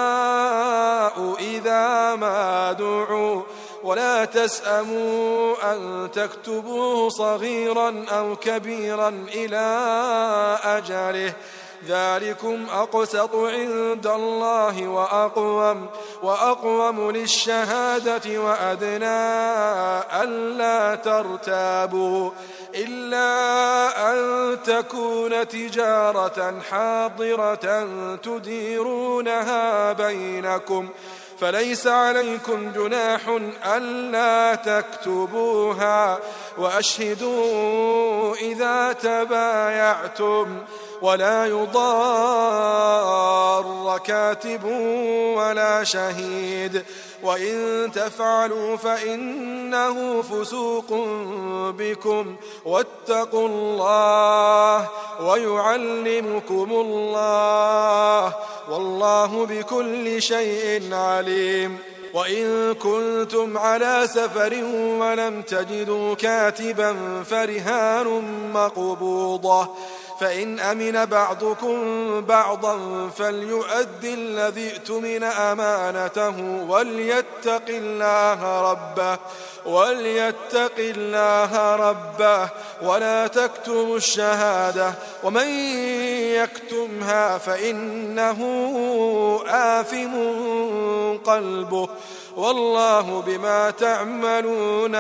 إذا ما دعوا ولا تسأموا أن تكتبوه صغيرا أو كبيرا إلى أجله ذلكم أقسط عند الله وأقوم, وأقوم للشهادة وأدنى ألا ترتابوا إلا أن تكون تجارة حاضرة تديرونها بينكم فليس عليكم جناح ألا تكتبوها وأشهدوا إذا تبايعتم ولا يضار كاتب ولا شهيد وإن تفعلوا فإنه فسوق بكم واتقوا الله ويعلمكم الله والله بكل شيء عليم. وإن كنتم على سفر ولم تجدوا كاتبا فرهان مقبوضة فإن أمن بعضكم بعضا فليؤدي الذي اؤتمن أمانته وليتق الله ربه وليتق الله ربه ولا تكتموا الشهادة ومن يكتمها فإنه آثم قلبه والله بما تعملون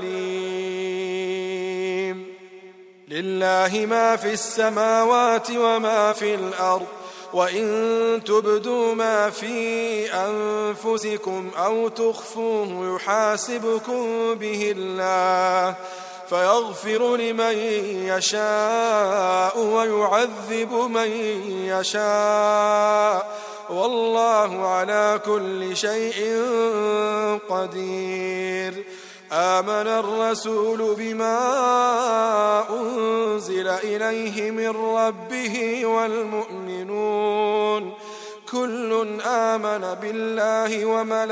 عليم. لله ما في السماوات وما في الأرض وإن تبدوا ما في أنفسكم أو تخفوه يحاسبكم به الله فيغفر لمن يشاء ويعذب من يشاء والله على كل شيء قدير. آمن الرسول بما أنزل إليه من ربه والمؤمنون كل آمن بالله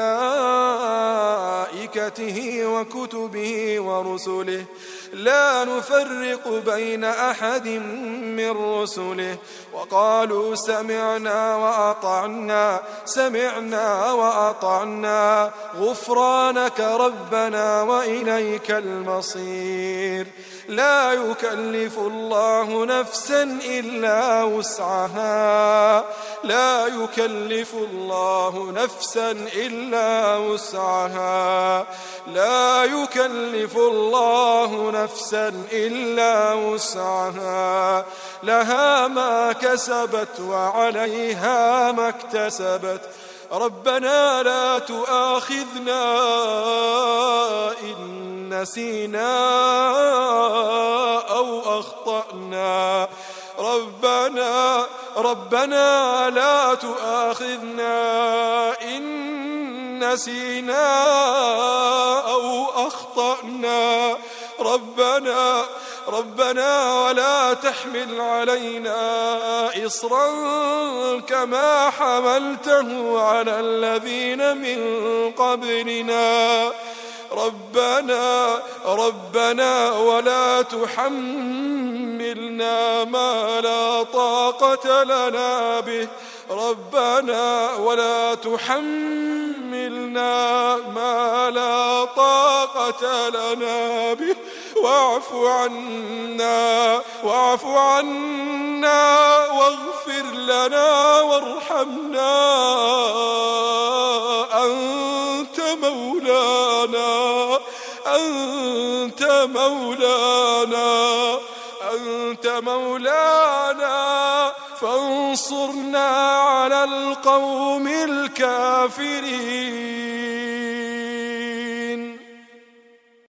وملائكته وكتبه ورسله لا نفرق بين أحد من رسله وقالوا سمعنا وأطعنا سمعنا وأطعنا غفرانك ربنا وإليك المصير. لا يكلف الله نفسا إلا وسعها لا يكلف الله نفسا إلا وسعها لا يكلف الله نفسا إلا وسعها لها ما كسبت وعليها ما اكتسبت ربنا لا تؤاخذنا إن نسينا أو أخطأنا ربنا ربنا لا تؤاخذنا إن نسينا أو أخطأنا ربنا ربنا ولا تحمل علينا إصرا كما حملته على الذين من قبلنا ربنا ربنا ولا تحملنا ما لا طاقة لنا به ربنا ولا تحملنا ما لا طاقة لنا به واعف عنا واعف عنا واغفر لنا وارحمنا أنت مولانا أنت مولانا أنت مولانا فانصرنا على القوم الكافرين.